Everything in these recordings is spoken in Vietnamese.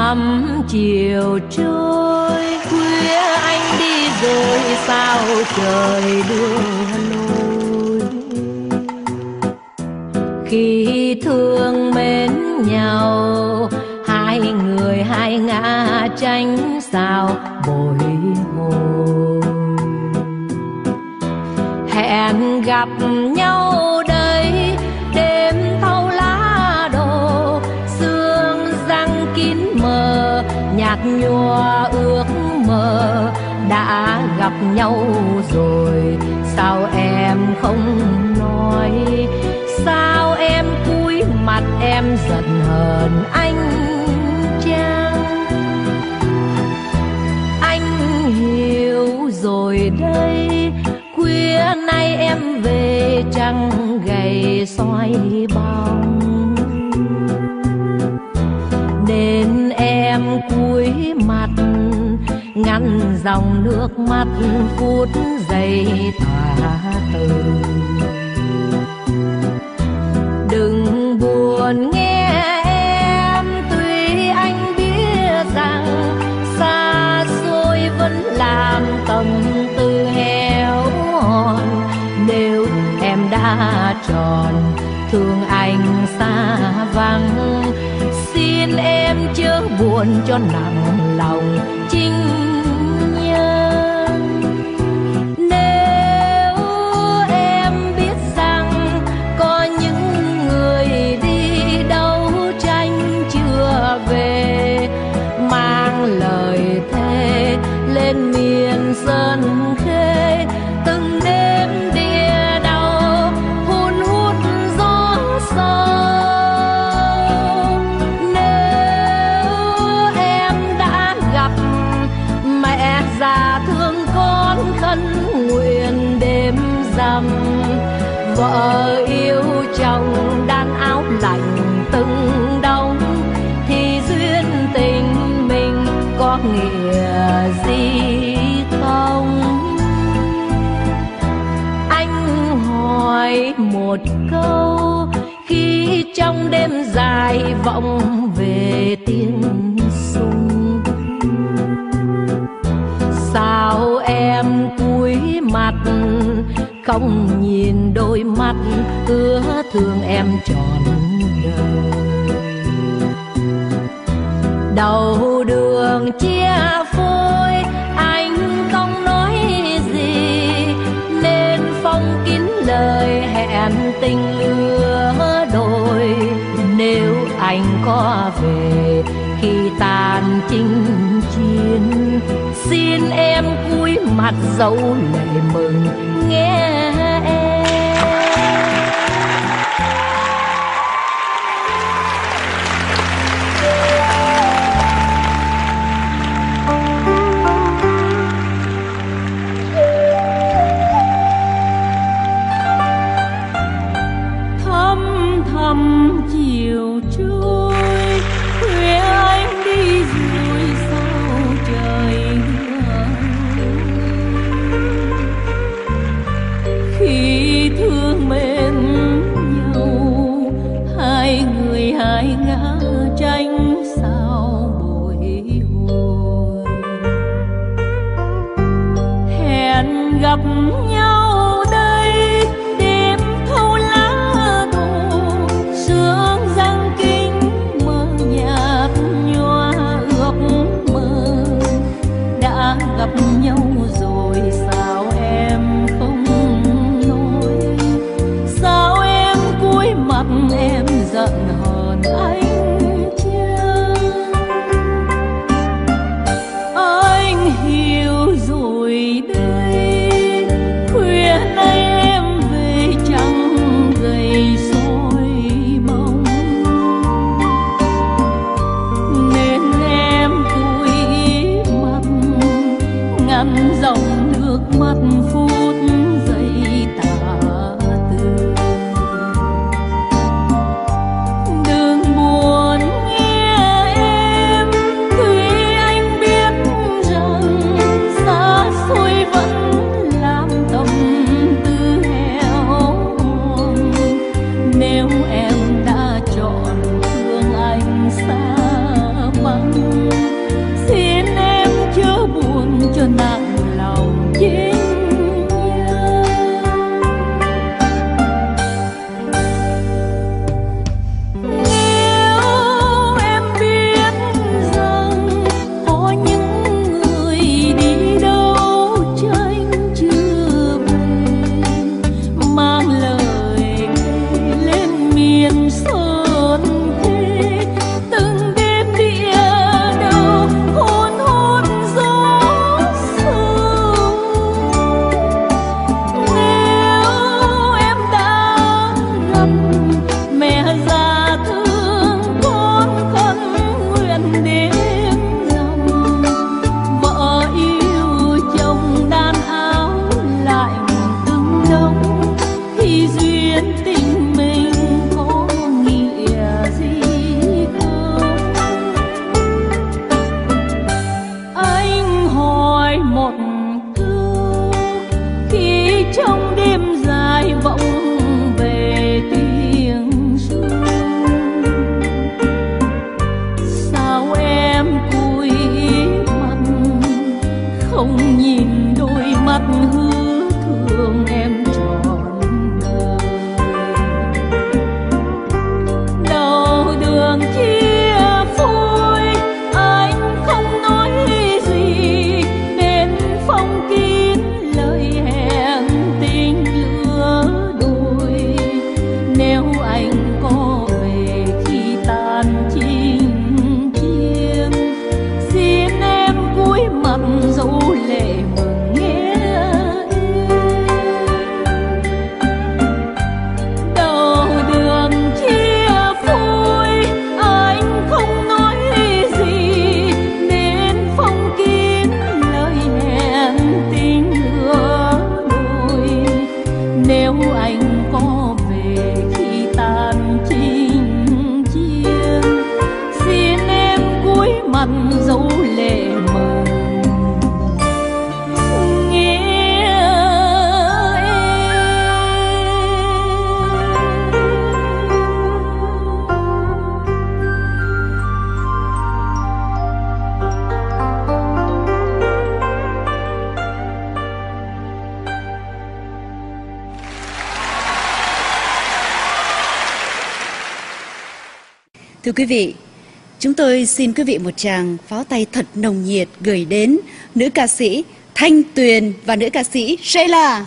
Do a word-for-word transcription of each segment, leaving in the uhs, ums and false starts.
thầm chiều trôi, khuya anh đi rồi sao trời đưa lối. Khi thương mến nhau, hai người hai ngã tranh sao bồi hồi. Hẹn gặp nhau đây, đêm thâu lá đổ, sương răng kín mờ, nhạt nhòa ước mơ. Đã gặp nhau rồi, sao em không nói? Sao em cúi mặt em giận hờn anh chăng? Anh hiểu rồi đây, khuya nay em về trăng gầy xoay bóng. Nên em cúi mặt ngăn dòng nước mắt phút giây tỏa từ. Đừng buồn nghe em, tuy anh biết rằng xa xôi vẫn làm tâm tư héo hon. Nếu em đã tròn thương anh xa vắng, xin em chớ buồn cho nặng lòng chinh nhân. Nếu em biết rằng có những người đi đấu tranh chưa về, mang lời thề lên miền Sơn Khê, từng đêm địa đau hun hút gió sâu. Nếu em đã gặp mẹ già thương con khấn nguyện đêm rằm, vợ yêu chồng đan áo lạnh từng đông, thì duyên tình mình có nghĩa gì không? Anh hỏi một câu, khi trong đêm dài vọng về tiếng sung, sao em cúi mặt không nhìn đôi mắt ứa thương em trọn đời? Đầu đường chia phôi anh không nói gì, nên phong kín lời hẹn tình lứa đôi. Nếu anh có về khi tàn chinh chiến, xin em cúi mặt dấu lệ mừng nghe em. Thăm thầm chiều trôi, khuya anh đi rồi sao trời đưa. Khi thương mến nhau, hai người hai ngã tranh sao bồi hồi. Hẹn gặp nhau đây, đêm thâu lá đổ, sương răng kín mơ, nhạt nhòa ước mơ. Đã gặp nhau rồi sao em không nói? Sao em cúi mặt em giận hờn anh chăng? Anh hiểu rồi đây, khuya nay em về trăng gầy soi bóng. Nên em cúi mặt ngăn dòng nước mắt phút giây tả từ. Đừng buồn nghe em, tuy anh biết rằng xa xôi vẫn làm tâm tư héo hon. Nếu em đã chọn thương anh xa vắng, không nhìn đôi mắt hứa thương em trọn đời. Đầu đường chia phôi anh không nói gì, nên phong kín lời hẹn tình lứa đôi. Nếu anh có về khi tàn chinh chiến, xin em cúi mặt dấu lệ mừng nghe em. Đầu đường chia phôi anh không nói gì, nên phong kín lời hẹn tình lứa đôi. Nếu anh có về khi tàn chinh chiến, xin em cúi mặt dấu lệ mừng nghe em. Thưa quý vị, chúng tôi xin quý vị một tràng pháo tay thật nồng nhiệt gửi đến nữ ca sĩ Thanh Tuyền và nữ ca sĩ Sheila.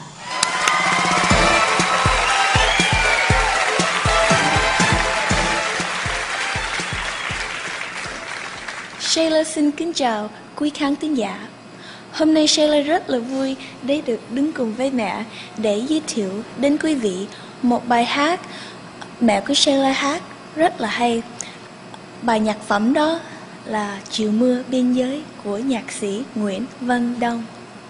Sheila xin kính chào quý khán thính giả. Hôm nay Sheila rất là vui để được đứng cùng với mẹ để giới thiệu đến quý vị một bài hát mẹ của Sheila hát rất là hay. Bài nhạc phẩm đó là Chiều Mưa Biên Giới của nhạc sĩ Nguyễn Văn Đông.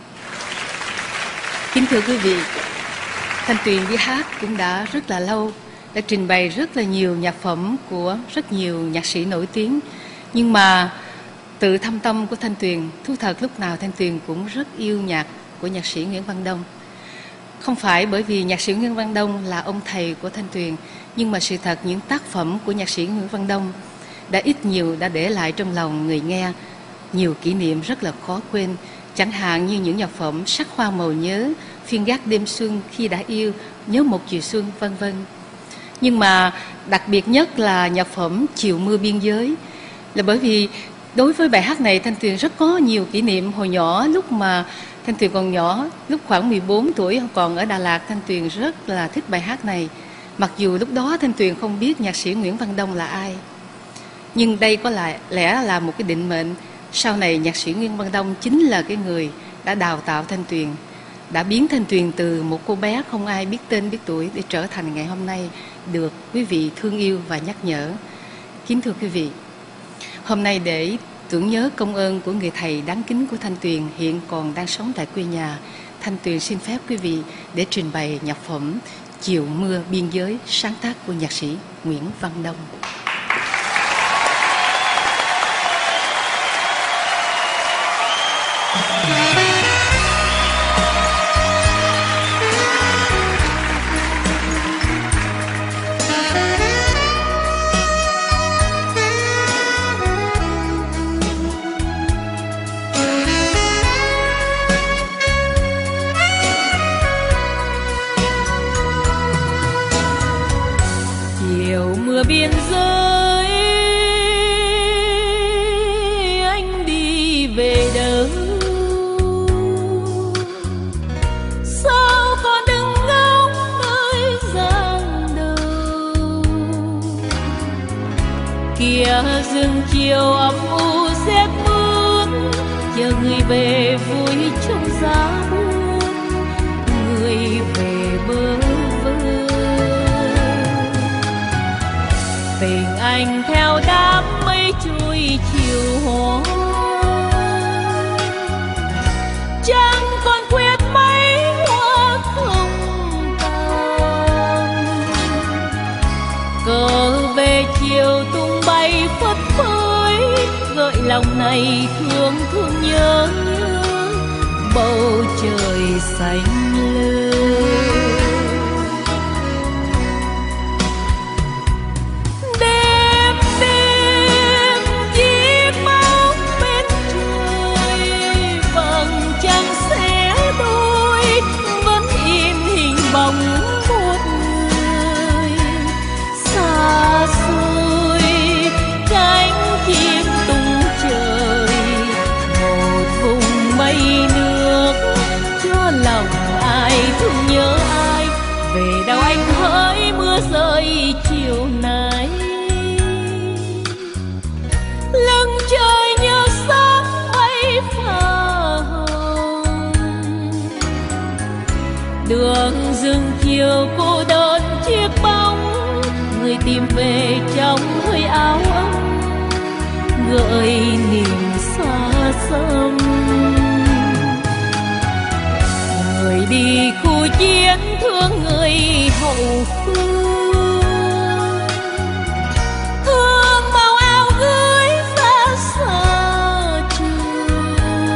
Kính thưa quý vị, Thanh Tuyền đi hát cũng đã rất là lâu, đã trình bày rất là nhiều nhạc phẩm của rất nhiều nhạc sĩ nổi tiếng. Nhưng mà tự thâm tâm của Thanh Tuyền, thú thật lúc nào Thanh Tuyền cũng rất yêu nhạc của nhạc sĩ Nguyễn Văn Đông. Không phải bởi vì nhạc sĩ Nguyễn Văn Đông là ông thầy của Thanh Tuyền, nhưng mà sự thật những tác phẩm của nhạc sĩ Nguyễn Văn Đông đã ít nhiều đã để lại trong lòng người nghe nhiều kỷ niệm rất là khó quên. Chẳng hạn như những nhạc phẩm Sắc Hoa Màu Nhớ, Phiên Gác Đêm Xuân, Khi Đã Yêu, Nhớ Một Chiều Xuân, vân vân. Nhưng mà đặc biệt nhất là nhạc phẩm Chiều Mưa Biên Giới, là bởi vì đối với bài hát này Thanh Tuyền rất có nhiều kỷ niệm. Hồi nhỏ lúc mà Thanh Tuyền còn nhỏ, lúc khoảng mười bốn tuổi còn ở Đà Lạt, Thanh Tuyền rất là thích bài hát này. Mặc dù lúc đó Thanh Tuyền không biết nhạc sĩ Nguyễn Văn Đông là ai. Nhưng đây có lẽ là một cái định mệnh. Sau này nhạc sĩ Nguyễn Văn Đông chính là cái người đã đào tạo Thanh Tuyền, đã biến Thanh Tuyền từ một cô bé không ai biết tên biết tuổi để trở thành ngày hôm nay được quý vị thương yêu và nhắc nhở. Kính thưa quý vị, hôm nay để tưởng nhớ công ơn của người thầy đáng kính của Thanh Tuyền hiện còn đang sống tại quê nhà, Thanh Tuyền xin phép quý vị để trình bày nhạc phẩm Chiều Mưa Biên Giới, sáng tác của nhạc sĩ Nguyễn Văn Đông. Chiều mưa biên giới anh đi về đâu, sao con đừng ngóng nơi giang đầu. Kia rừng chiều âm u rét mướt, chờ người về vui trong giá buốt, người về bơ vơ. Tình anh theo đám mây trôi chiều hoa, chẳng còn quyết mấy hoa không tàn. Cờ về chiều tung bay phất phới, gợi lòng này thương thương nhớ nhớ bầu trời xanh lơ. anh hỡi mưa rơi chiều nay. Lưng trời như sáng mây pha hồng, đường rừng chiều cô đơn chiếc bóng, người tìm về trong hơi áo ấm gợi niềm xa xăm. Người đi khu chiến thương người hậu phương, thương màu áo gửi ra xa trường.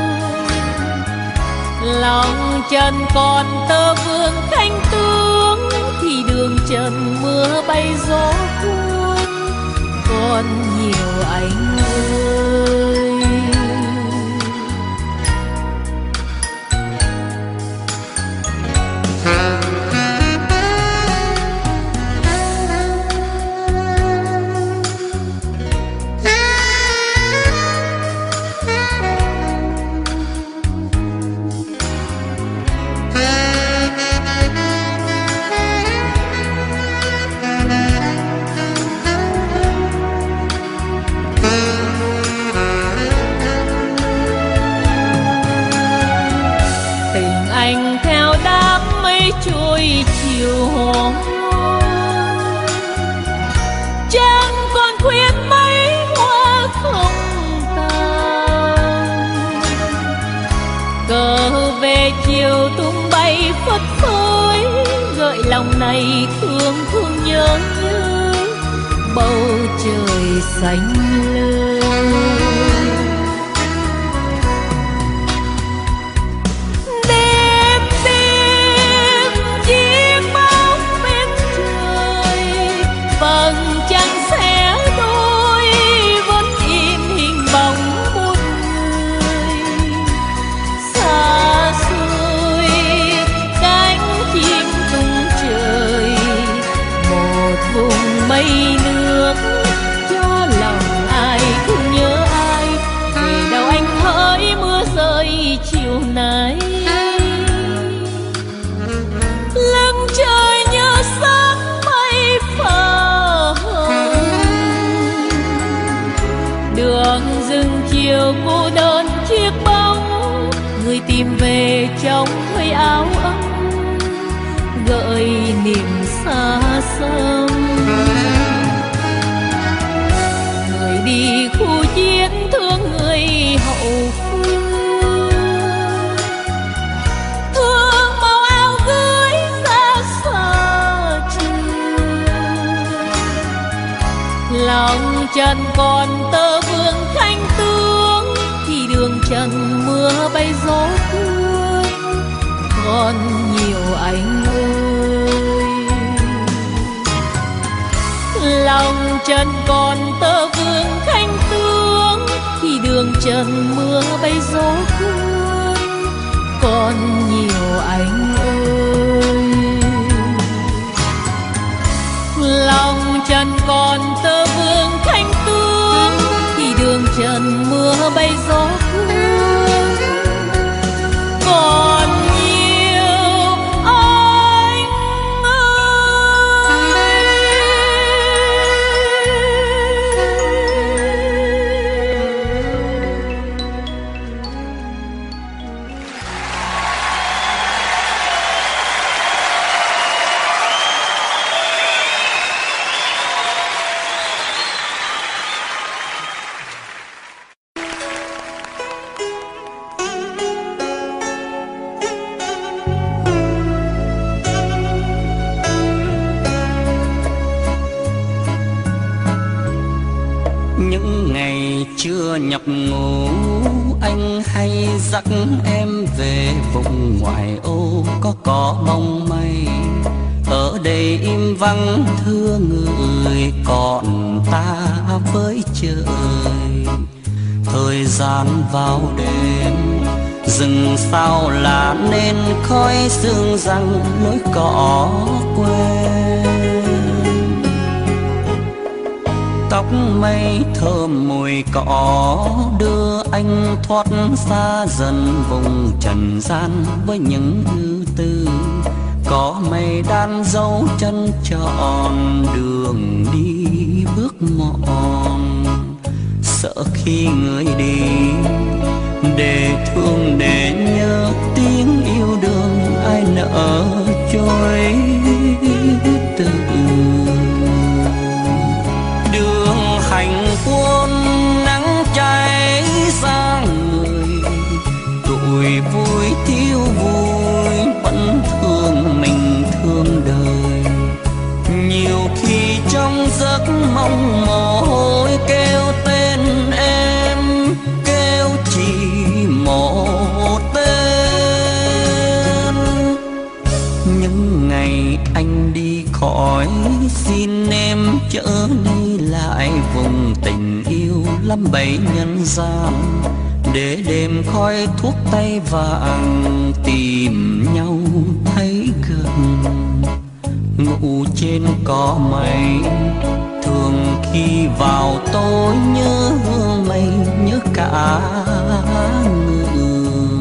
Lòng trần còn tơ vương canh tướng, thì đường trần mưa bay gió cuốn còn nhiều anh ơi. Trôi chiều hoàng hôn, chẳng còn khuyên mấy hoa không tàn. Cờ về chiều tung bay phất phới, gợi lòng này thương thương nhớ nhớ bầu trời xanh lơ. Mây nước cho lòng ai thương nhớ ai, về đâu anh hỡi mưa rơi chiều nay. Lưng trời như sáng mây pha hồng, đường rừng chiều cô đơn chiếc bóng, người tìm về trong hơi áo ấm gợi niềm xa xăm. Người đi khu chiến thương người hậu phương, thương màu áo gửi ra xa trường. Lòng trần còn tơ vương thanh tướng, thì đường trần mưa bay gió cuốn còn nhiều anh ơi. Lòng trần còn tơ vương khanh tướng, thì đường trần mưa bay gió cuốn còn nhiều anh ơi. Lòng trần còn tơ vương khanh tướng, thì đường trần mưa bay gió cuốn còn chưa nhập ngủ, anh hay dắt em về vùng ngoại ô có cỏ bông mây. Ở đây im vắng thưa người, còn ta với trời. Thời gian vào đêm, rừng sao lá nên khói sương răng lối cỏ quên. Tóc mây thơm mùi cỏ đưa anh thoát xa dần vùng trần gian với những ưu tư. có mây đan dấu chân tròn đường đi bước mòn. Sợ khi người đi để thương để nhớ tiếng yêu đương ai nỡ trôi từ đường hành quân nắng cháy sang người. Tuổi vui thiếu vui vẫn thương mình thương đời. Nhiều khi trong giấc mong mỏi kêu tên em, kêu chỉ một tên. Những ngày anh đi khỏi xin em chở đi lại vùng tình yêu lắm bấy nhân gian. Để đêm khói thuốc tay vàng tìm nhau thấy gần. Ngủ trên cỏ mây thường khi vào tối nhớ hương mây nhớ cả người.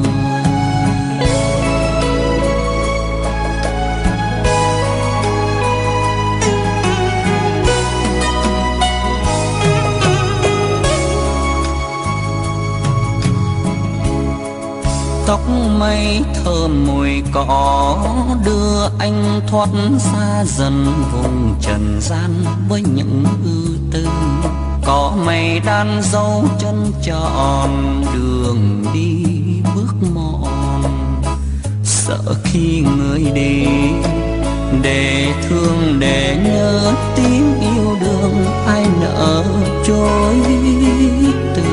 Tóc mây thơm mùi cỏ đưa anh thoát xa dần vùng trần gian với những ưu tư. Có mây đan dấu chân tròn đường đi bước mòn. Sợ khi người đi để thương để nhớ tiếng yêu đương ai nỡ trôi từ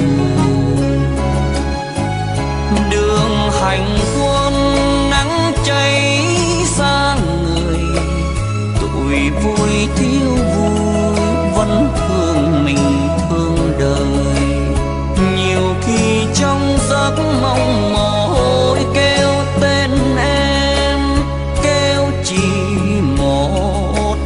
đường hành quân nắng cháy sang người. Tuổi vui thiếu vui vẫn thương mình thương đời. Nhiều khi trong giấc mong mỏi kêu tên em, kêu chỉ một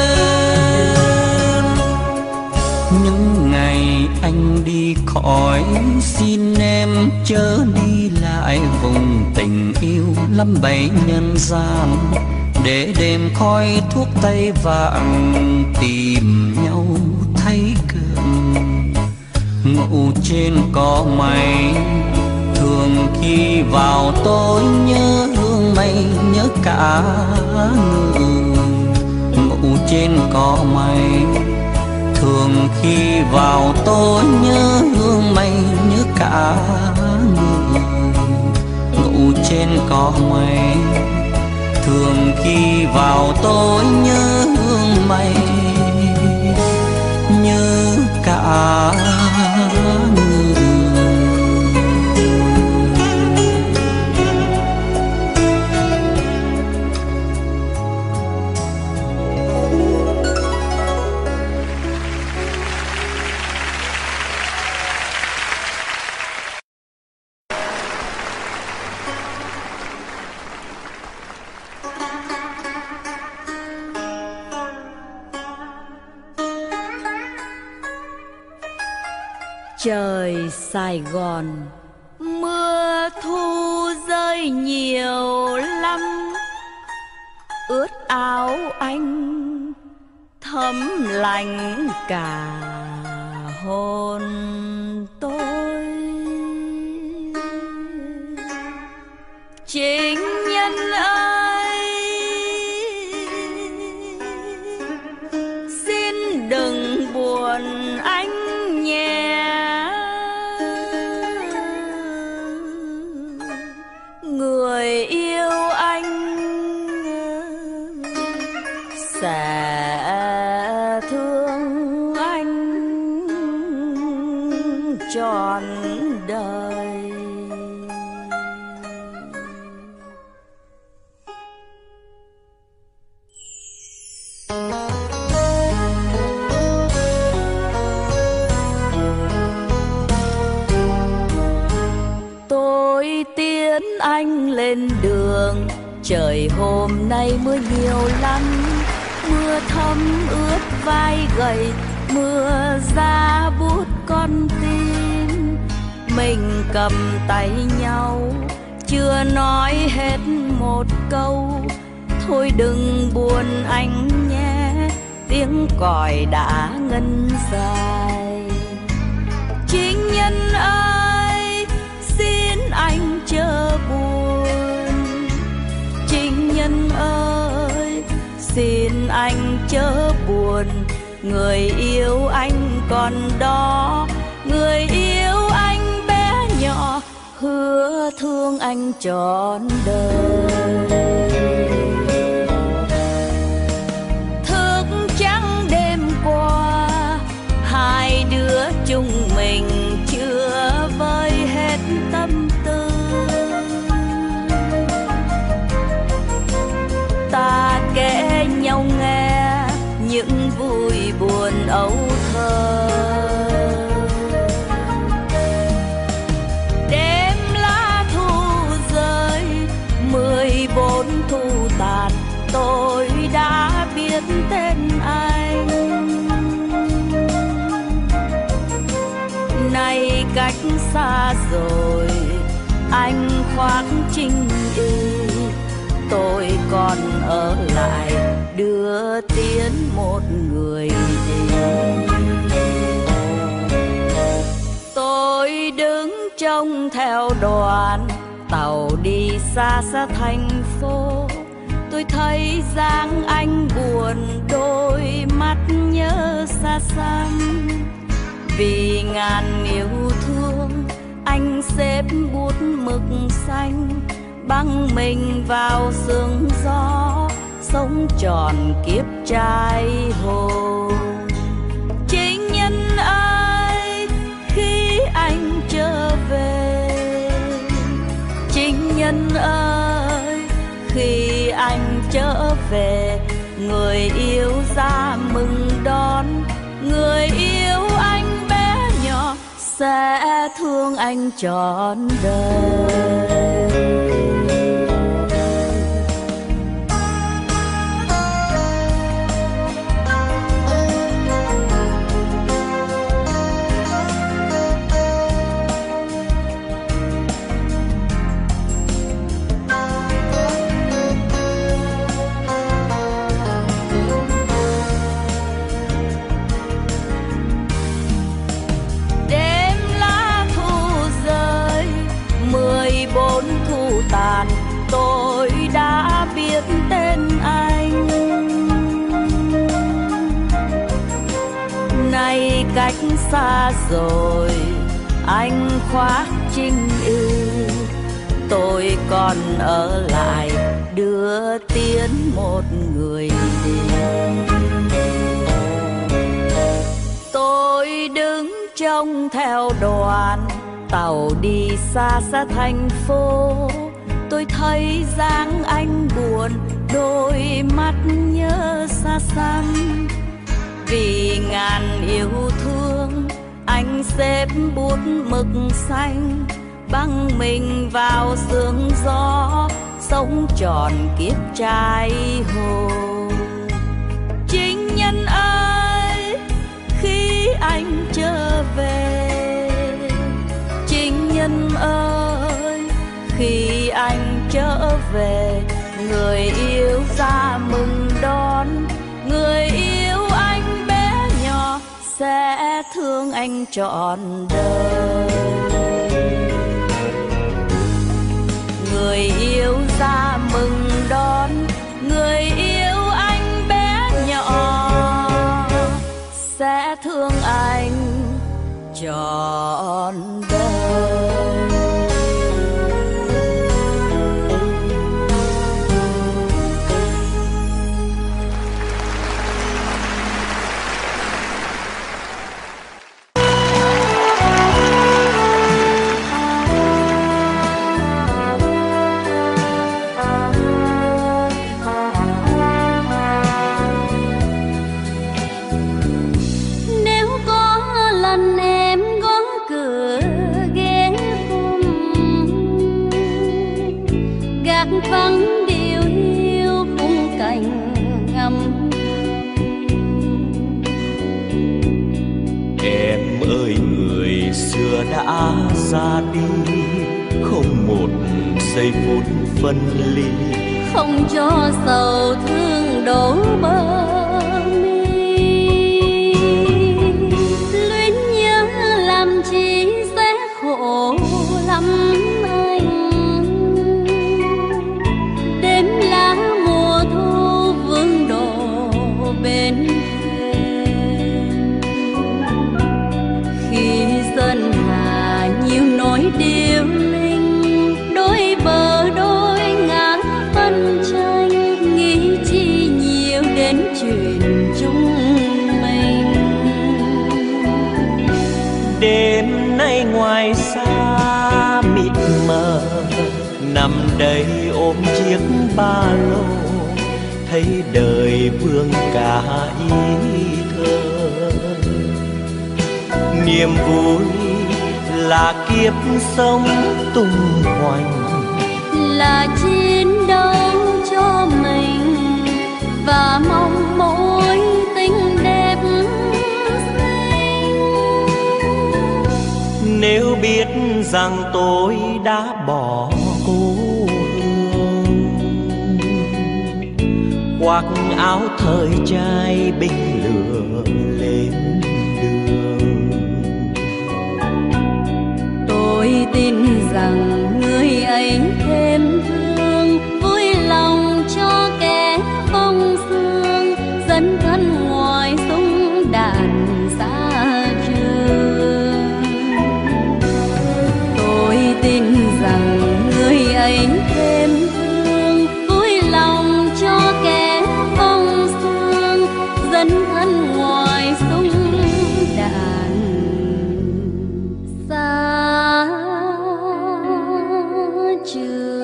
tên. Những ngày anh đi khỏi xin em chớ đi lại vùng tình yêu lắm bấy nhân gian. Để đêm khói thuốc tay vàng tìm nhau thấy gần. Ngủ trên cỏ mây thường khi vào tối nhớ hương mây nhớ cả người. Ngủ trên cỏ mây thường khi vào tối nhớ hương mây nhớ cả người. Ngủ trên cỏ mây thường khi vào tối nhớ hương mây nhớ cả người. Trời Sài Gòn mưa thu rơi nhiều lắm, ướt áo anh thấm lạnh cả hồn tôi.情nhân ơi xin đừng buồn anh nhé. Người yêu anh sẽ thương anh trọn đời. Tôi tiến anh lên đường, trời hôm nay mưa nhiều lắm. Mưa thấm ướt vai gầy, mưa ra buốt con tim. Mình cầm tay nhau chưa nói hết một câu, thôi đừng buồn anh nhé, tiếng còi đã ngân dài. Chính nhân ơi xin anh chớ buồn, chính nhân ơi xin anh chớ buồn, người yêu anh còn đó, người yêu anh bé nhỏ, hứa thương anh trọn đời. Thức trắng đêm qua, hai đứa chúng mình chưa vơi hết tâm tư. Ta kể nhau nghe những vui buồn âu thơ. Đêm lá thu rơi, mười bốn thu tàn, tôi đã biết tên anh. Nay cách xa rồi, anh khoác chinh y, tôi còn ở lại đưa tiến một người đi. Tôi đứng trông theo đoàn tàu đi xa xa thành phố, tôi thấy dáng anh buồn, đôi mắt nhớ xa xăm. Vì ngàn yêu thương, anh xếp bút mực xanh, băng mình vào sương gió, sống tròn kiếp trai hồ. Chính nhân ơi khi anh trở về, chính nhân ơi khi anh trở về, người yêu ra mừng đón, người yêu anh bé nhỏ sẽ thương anh trọn đời. Tàn, tôi đã biết tên anh. Nay cách xa rồi, anh khoác chinh y, tôi còn ở lại đưa tiến một người đi. Tôi đứng trông theo đoàn tàu đi xa xa thành phố, tôi thấy dáng anh buồn, đôi mắt nhớ xa xăm. Vì ngàn yêu thương, anh xếp bút mực xanh, băng mình vào sương gió, sống tròn kiếp trai hồ. Chính nhân ơi khi anh trở về, chính nhân ơi khi anh trở về, người yêu ra mừng đón, người yêu anh bé nhỏ sẽ thương anh trọn đời. Người yêu ra mừng đón, người yêu anh bé nhỏ sẽ thương anh trọn đời. vắng điều hiu khung cảnh ngầm. Em ơi người xưa đã ra đi, không một giây phút phân ly, không cho sầu thương đổ bờ mi. Luyến nhớ làm chi sẽ khổ lắm anh. Đêm lá mùa thu vương đổ bên thềm. Khi xuân hạ nhiều nỗi điêu linh, đôi bờ đôi ngã phân tranh. Nghĩ chi nhiều đến chuyện chúng mình. Đêm nay ngoài xa mịt mờ, nằm đây ôm chiếc ba lô, thấy đời vương cả ý thơ. Niềm vui là kiếp sống tung hoành, là chiến đấu cho mình và mong mối tình đẹp xinh. nếu biết rằng tôi đã bỏ cô hương, khoác áo thời trai binh lửa lên đường. Tôi tin rằng người ấy thêm thương, vui lòng cho kẻ phong sương, dẫn thân ngoài súng đạn xa trường. Tôi tin rằng người ấy thêm thương, vui lòng cho kẻ phong sương, dẫn thân ngoài súng đạn xa trường.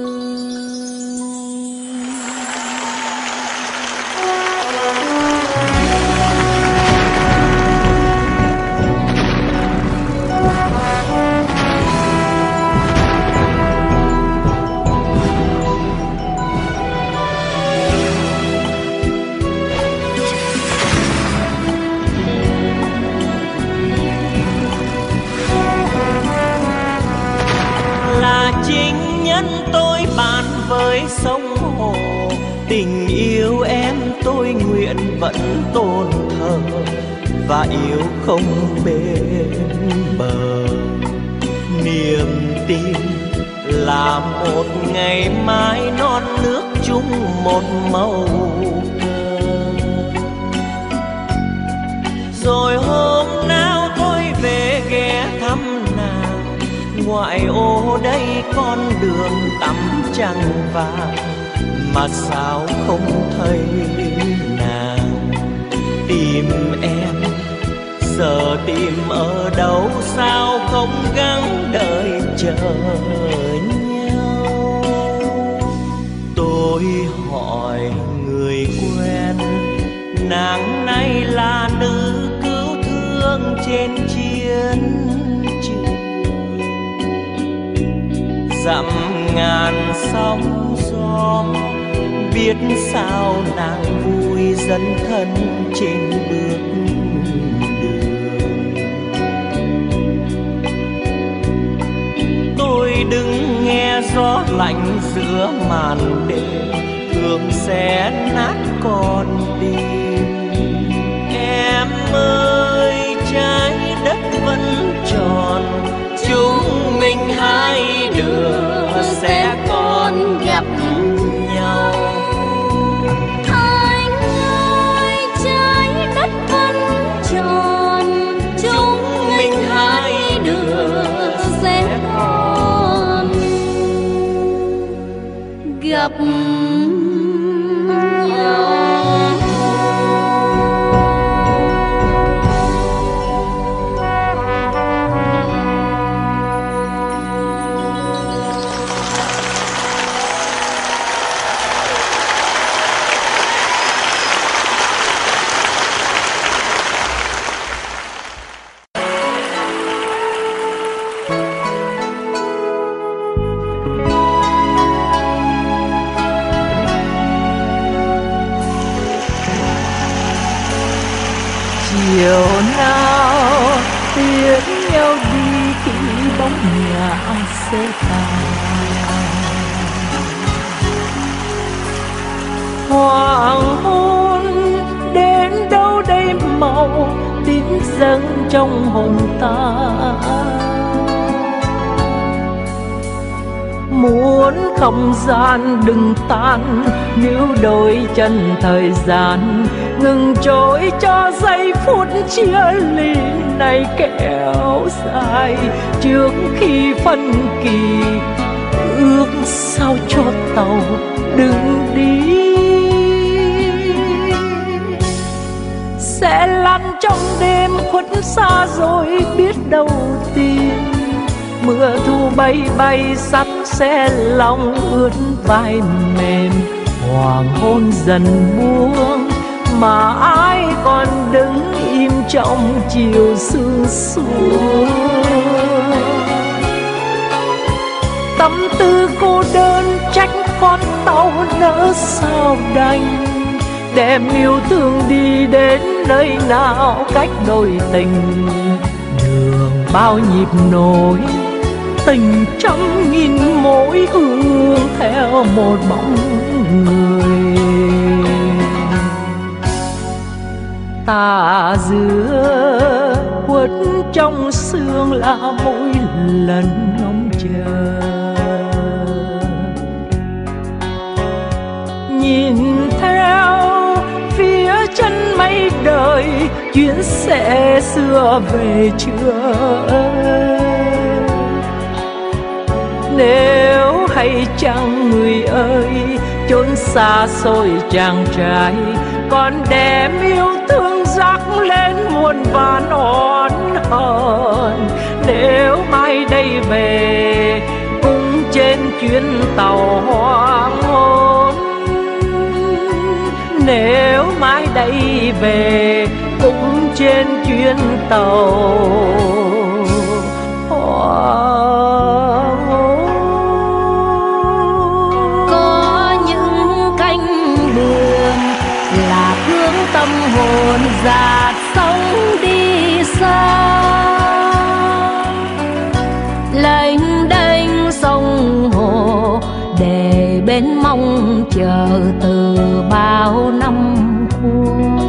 Chính nhân tôi bàn với sông hồ, tình yêu em tôi nguyện vẫn tôn thờ và yêu không bên bờ. Niềm tin là một ngày mai non nước chung một màu cờ. Rồi hôm nào tôi về ghé thăm nàng, ngoại ô đây con đường tắm trăng vàng, mà sao không thấy nàng. Tìm em giờ tìm ở đâu, sao không gắng đợi chờ nhau. Tôi hỏi người quen, nàng nay là nữ cứu thương trên chiến trường. Dặm ngàn sóng gió, biết sao nàng vui dấn thân trên bước đường. Tôi đứng nghe gió lạnh giữa màn đêm, thương sẽ nát con tim. Em ơi trái đất vẫn tròn, chúng mình hai đứa sẽ còn gặp nhau. Anh ơi trái đất vẫn tròn, chúng mình hai đứa sẽ còn gặp nhau. Chiều nào tiễn nhau đi khi bóng nhà xếp hàng, nhau tiếng dâng trong hồn ta. Muốn không gian đừng tan, níu đôi chân thời gian ngừng trôi cho giây phút chia ly này kéo dài. Trước khi phân kỳ ước sao cho tàu đừng đi, sẽ lăn trong đêm khuất xa rồi biết đâu tìm. Mưa thu bay bay sắt xe lòng ướt vai mềm, hoàng hôn dần buông mà ai còn đứng im trong chiều sương xuống. Tâm tư cô đơn trách con tàu nỡ sao đành, đem yêu thương đi đến nơi nào cách đôi tình. Đường bao nhịp nối tình trăm nghìn mỗi hướng theo một bóng người. Ta giữa khuất trong sương là mỗi lần ngóng chờ, nhìn theo phía chân mây đời chuyến xe xưa về chưa. Nếu hay chăng người ơi chốn xa xôi chàng trai còn đem yêu thương rắc lên muôn vàn oán hờn. Nếu mai đây về cũng trên chuyến tàu hoàng hôn, nếu mai đây về cũng trên chuyến tàu hoàng hôn. Có những cánh buồm là hướng tâm hồn dạt sóng đi xa, lênh đênh sông hồ để bên mong chờ từ bao năm qua.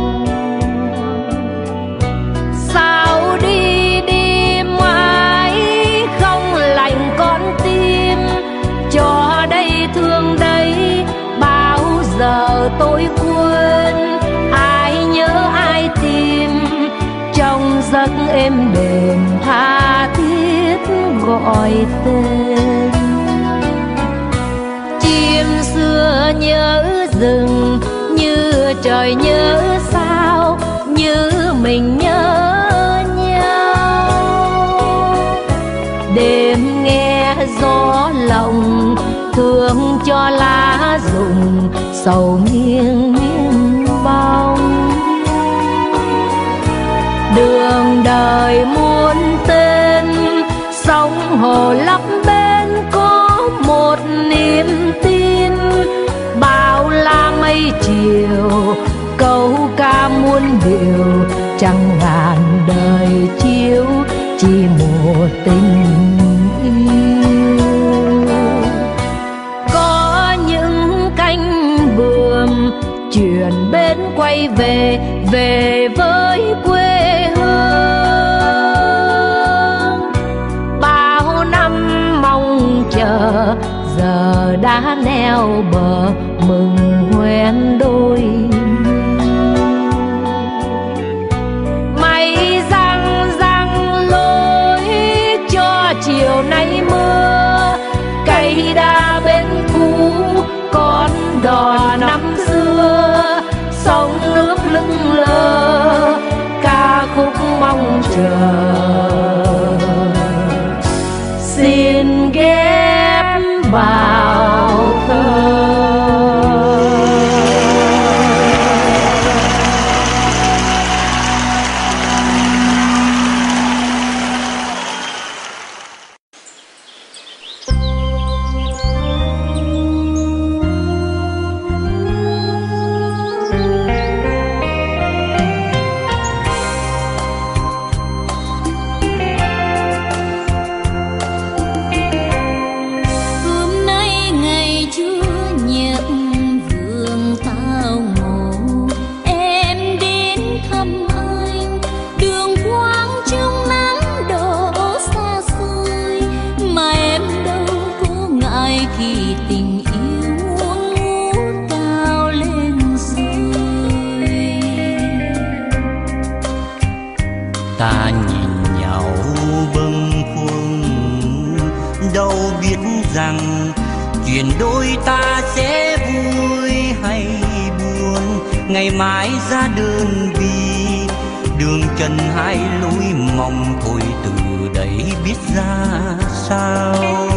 Sao đi đi mãi không lành con tim, cho đây thương đây bao giờ tôi quên. Ai nhớ ai tìm trong giấc êm đềm tha thiết gọi tên. Chim xưa nhớ rừng như trời nhớ sao, như mình nhớ nhau. Đêm nghe gió lòng thương cho lá rụng sầu nghiêng nghiêng bóng. Đường đời muôn tên sóng hồ lấp bên có một niềm tin. Bao la mây chiều câu ca muôn điều, chẳng ngàn đời chiếu chỉ một tình yêu. Có những cánh buồm chuyển bến quay về, về với quê hương. Bao năm mong chờ giờ đã neo bờ, mừng hoen đôi. Mây răng răng lối cho chiều nay mưa, cây đa bên cũ con đò năm xưa. Sông nước lững lờ ca khúc mong chờ, xin ghép vào thơ. biết rằng chuyện đôi ta sẽ vui hay buồn, ngày mai ra đơn vì đường trần hai lối mong thôi, từ đấy biết ra sao.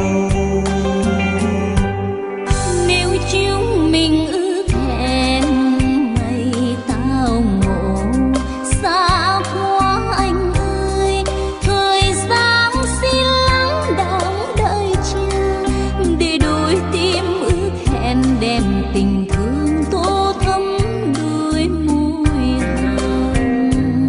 Nếu chúng mình ước hẹn ngày tao ngộ, xa quá anh ơi, thời gian xin lắng đọng đợi chờ, để đôi tim ước hẹn đem tình thương tô thắm đôi môi hồng.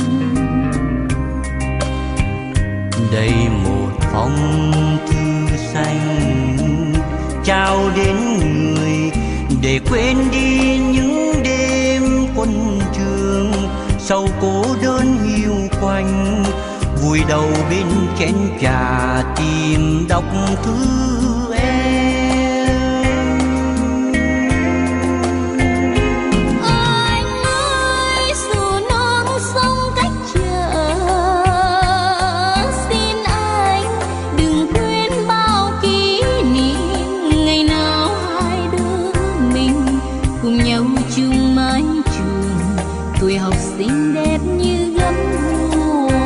Đây một phong thư xanh trao đến người, để quên đi những đêm quân trường, sau cô đơn hiu quạnh, vùi đầu bên chén trà tìm đọc thư em. Anh ơi, dù non sông cách trở, xin anh đừng quên bao kỷ niệm, ngày nào hai đứa mình cùng nhau chung mái trường, tuổi học sinh đẹp như gấm hoa.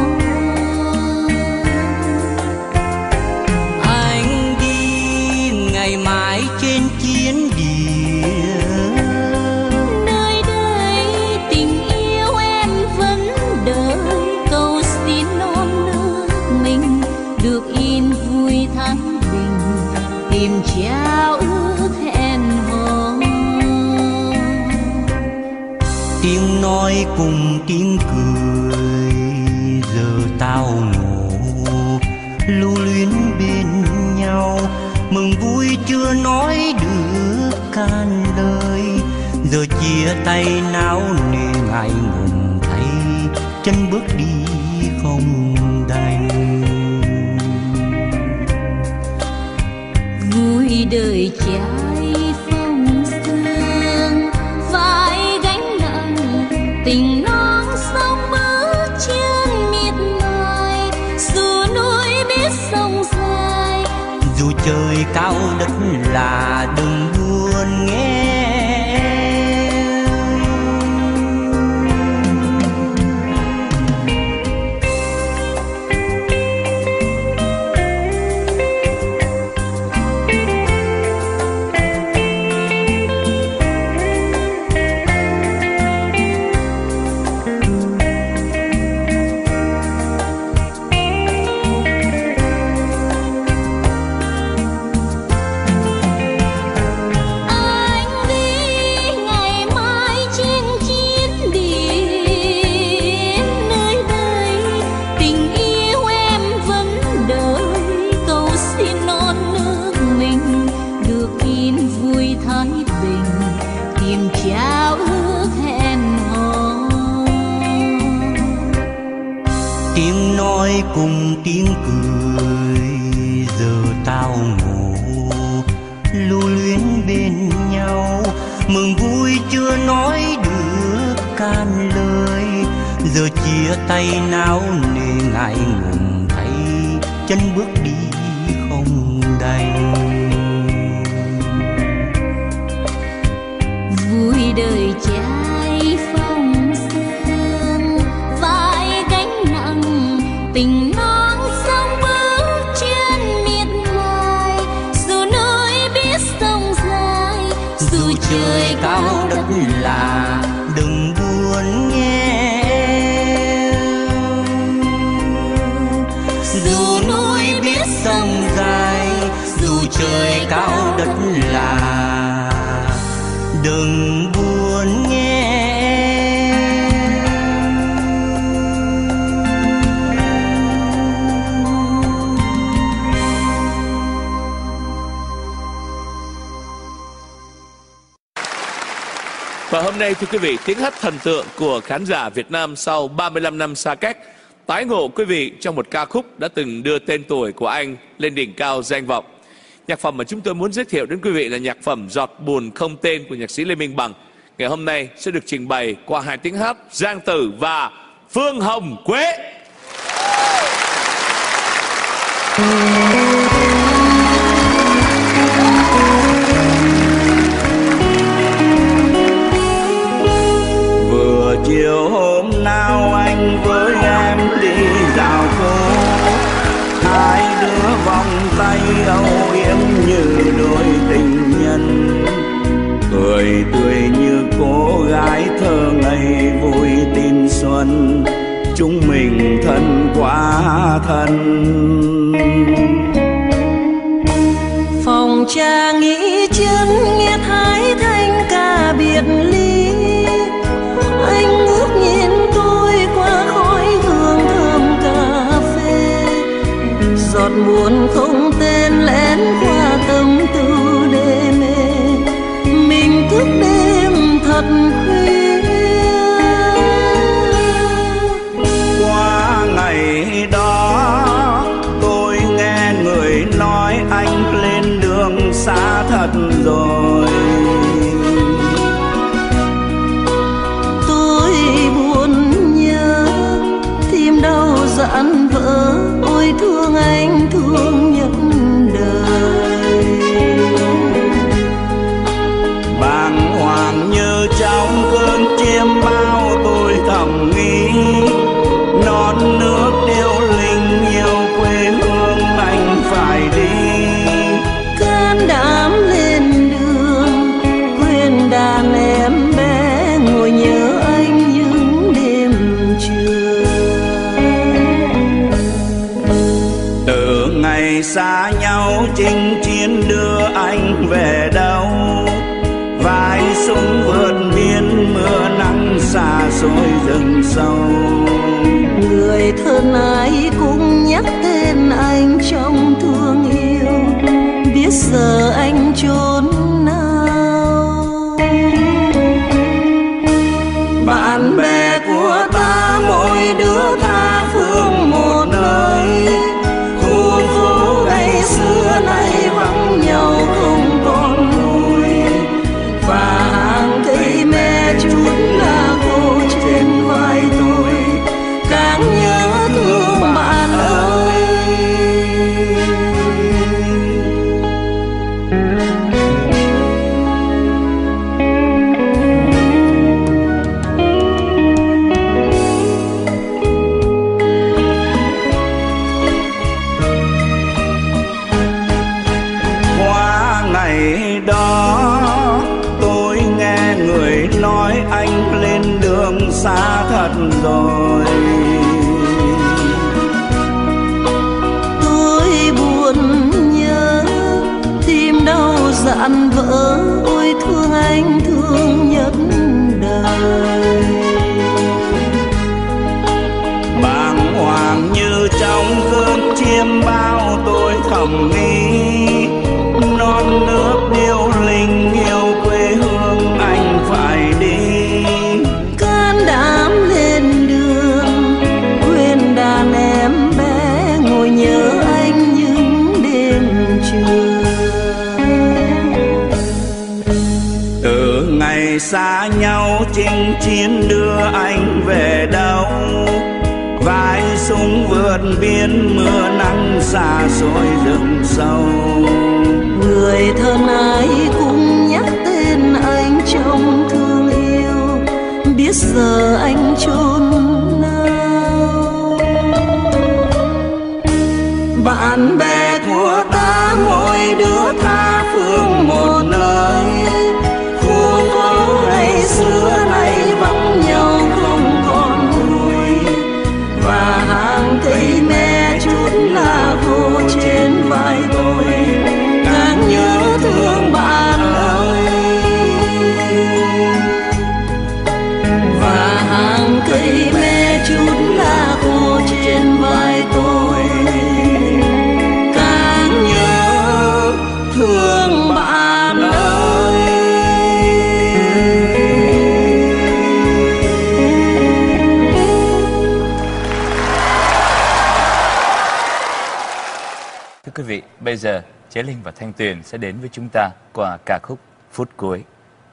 Anh đi ngày mai trên chiến địa, Nơi đây tình yêu em vẫn đợi, cầu xin non nước mình được yên vui thái bình, tìm trao ước hẹn hò. tiếng nói cùng tiếng cười, giờ tao ngủ lưu luyến bên nhau, mừng vui chưa nói được can lời, giờ chia tay náo nề ngại ngùng thấy chân bước đi không đành. Vui đời trai phong sương, vai gánh nặng tình non sông bước trên miệt mài, dù núi biết sông dài, Dù trời cao đất là đừng buồn nghe. anh đi ngày mai trên chiến địa, nơi đây tình yêu em vẫn đợi, cầu xin non nước mình được yên vui thái bình, tìm trao ước hẹn hò. Tiếng nói cùng tiếng cười, giờ tao ngủ lưu luyến bên nhau, mừng vui chưa nói được can lời, giờ chia tay náo nề ngại ngùng thấy chân bước đi không đành. Vui đời trai phong sương, vai gánh nặng tình non sông bước trên miệt mài, dù núi biết sông dài, dù trời cao đất là đừng buồn nghe. Dù núi biết sông dài, dù trời cao đất là đừng buồn nghe. Và hôm nay thưa quý vị, tiếng hát thần tượng của khán giả Việt Nam sau ba mươi lăm năm xa cách tái ngộ quý vị trong một ca khúc đã từng đưa tên tuổi của anh lên đỉnh cao danh vọng. Nhạc phẩm mà chúng tôi muốn giới thiệu đến quý vị là nhạc phẩm Giọt Buồn Không Tên của nhạc sĩ Lê Minh Bằng. Ngày hôm nay sẽ được trình bày qua hai tiếng hát Giang Tử và Phương Hồng Quế. Hãy subscribe cho kênh Ghiền Mì Gõ để không bỏ lỡ Phòng cha nghĩ chân nghe thái thanh ca biệt ly, anh ngước nhìn tôi qua khói hương thơm cà phê, giọt buồn không tên lén qua tâm tư đê mê, mình thức đêm thật khuya. Qua ngày đó tôi nghe người nói anh lên đường xa thật rồi. Tôi buồn nhớ tim đau dạn vỡ, ôi thương anh thương nhất đời. Bàng hoàng như trong cơn chiêm bao tôi thầm nghĩ, non nước điêu linh yêu quê hương anh phải đi. Can đảm lên đường quên đàn em bé, ngồi nhớ anh những đêm trưa. Từ ngày xa nhau chinh chiến đưa anh về đâu, vai súng vượt biên mưa nắng xa xôi rừng sâu. Người thân ai cũng nhắc tên anh trong thương yêu, biết giờ anh chốn nào. Bạn bè của ta mỗi đứa tha phương một nơi, khu phố ngày xưa nay vắng nhau không còn mùi, và hàng cây me chút là khô trên vai tôi, càng nhớ thương bạn ơi. Qua ngày đó tôi nghe người nói anh lên đường xa thật rồi. Tôi buồn nhớ tim đau dạn vỡ, ôi thương anh thương nhất đời. Bàng hoàng như trong cơn chiêm bao tôi thầm nghĩ, non nước điêu linh yêu quê hương anh phải đi. Can đảm lên đường quên đàn em bé, ngồi nhớ anh những đêm trưa. Từ ngày xa nhau chinh chiến đưa anh về đâu, vai súng vượt biên mưa nắng xa xôi rừng sâu. Người thân ai cũng nhắc tên anh trong thương yêu, biết giờ anh chốn nào. Bạn bè của ta mỗi đứa tha phương một nơi, khu phố ngày xưa nay vắng nhau không còn mùi, và hàng cây me chút là khô trên vai tôi, càng nhớ thương bạn ơi. Và hàng cây me chút là khô trên vai tôi, càng nhớ thương bạn ơi. Thưa quý vị, bây giờ Chế Linh và Thanh Tuyền sẽ đến với chúng ta qua ca khúc Phút Cuối.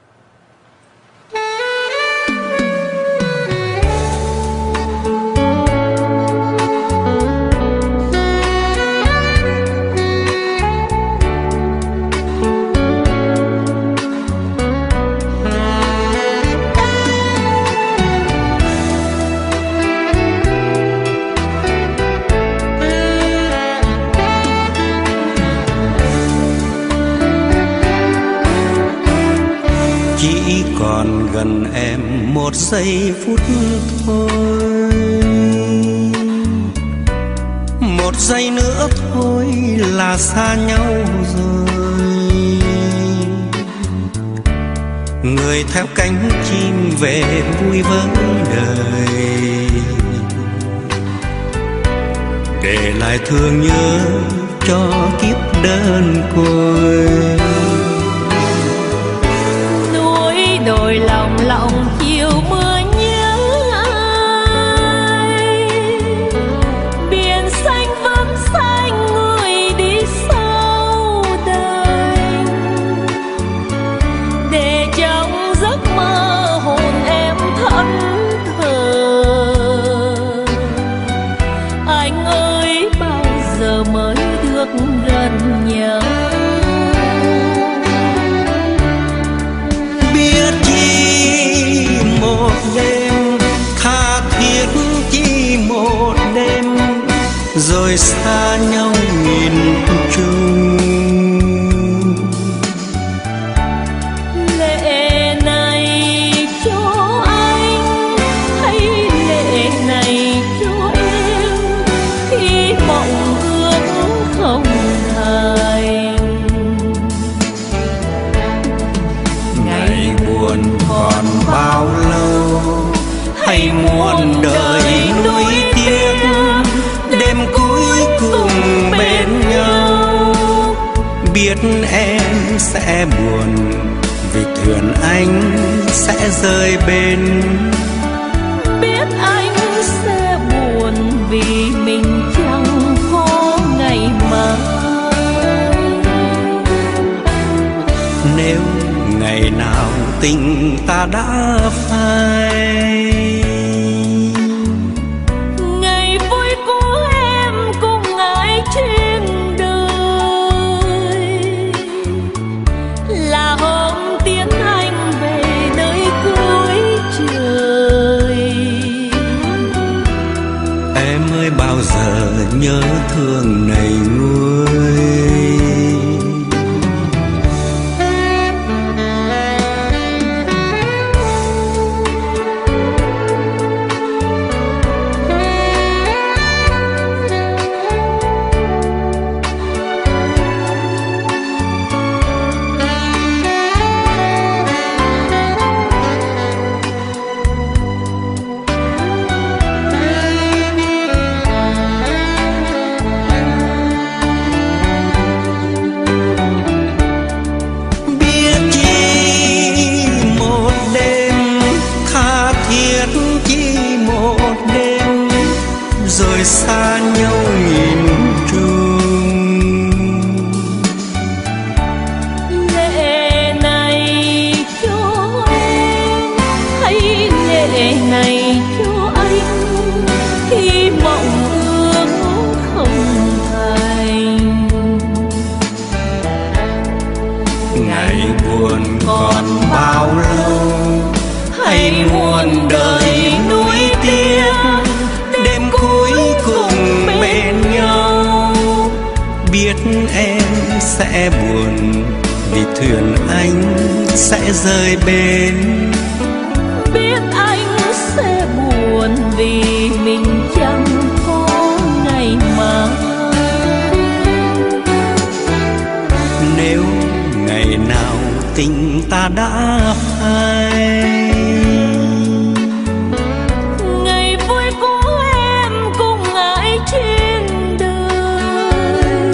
Chỉ còn gần em một giây phút thôi, một giây nữa thôi là xa nhau rồi. Người theo cánh chim về vui với đời, để lại thương nhớ cho kiếp đơn côi. Núi đồi lòng lòng chiều mưa nhớ ai, biển xanh vẫn xanh người đi sau đời, để trong giấc mơ hồn em thẫn thờ. Anh ơi bao giờ mới được gần nhau? Biết chi một đêm, tha thiết chi một đêm, rồi xa nhau nghìn trùng. Lệ này cho anh hay lệ này cho em, khi mộng ước không thành. Ngày buồn còn bao lâu, hay muôn đời nuối tiếc, đêm cuối cùng bên nhau. Biết em sẽ buồn vì thuyền anh sẽ rời bên. Biết anh sẽ buồn vì mình chẳng có ngày mai. Nếu ngày nào tình ta đã phai, ngày vui của em cùng ai trên đời, là hôm tiến anh về nơi cuối trời. em ơi bao giờ nhớ thương này nguôi. Rồi xa nhau nghìn trùng. Lệ này cho em hay lệ này cho anh, khi mộng ước không thành. Ngày buồn còn bao lâu, hay muôn đời nuối tiếc, đêm cuối cùng bên nhau. Biết em sẽ buồn vì thuyền anh sẽ rời bên. Biết anh sẽ buồn vì mình chẳng có ngày mai. Nếu ngày nào tình ta đã phai, ngày vui của em cùng ai trên đời,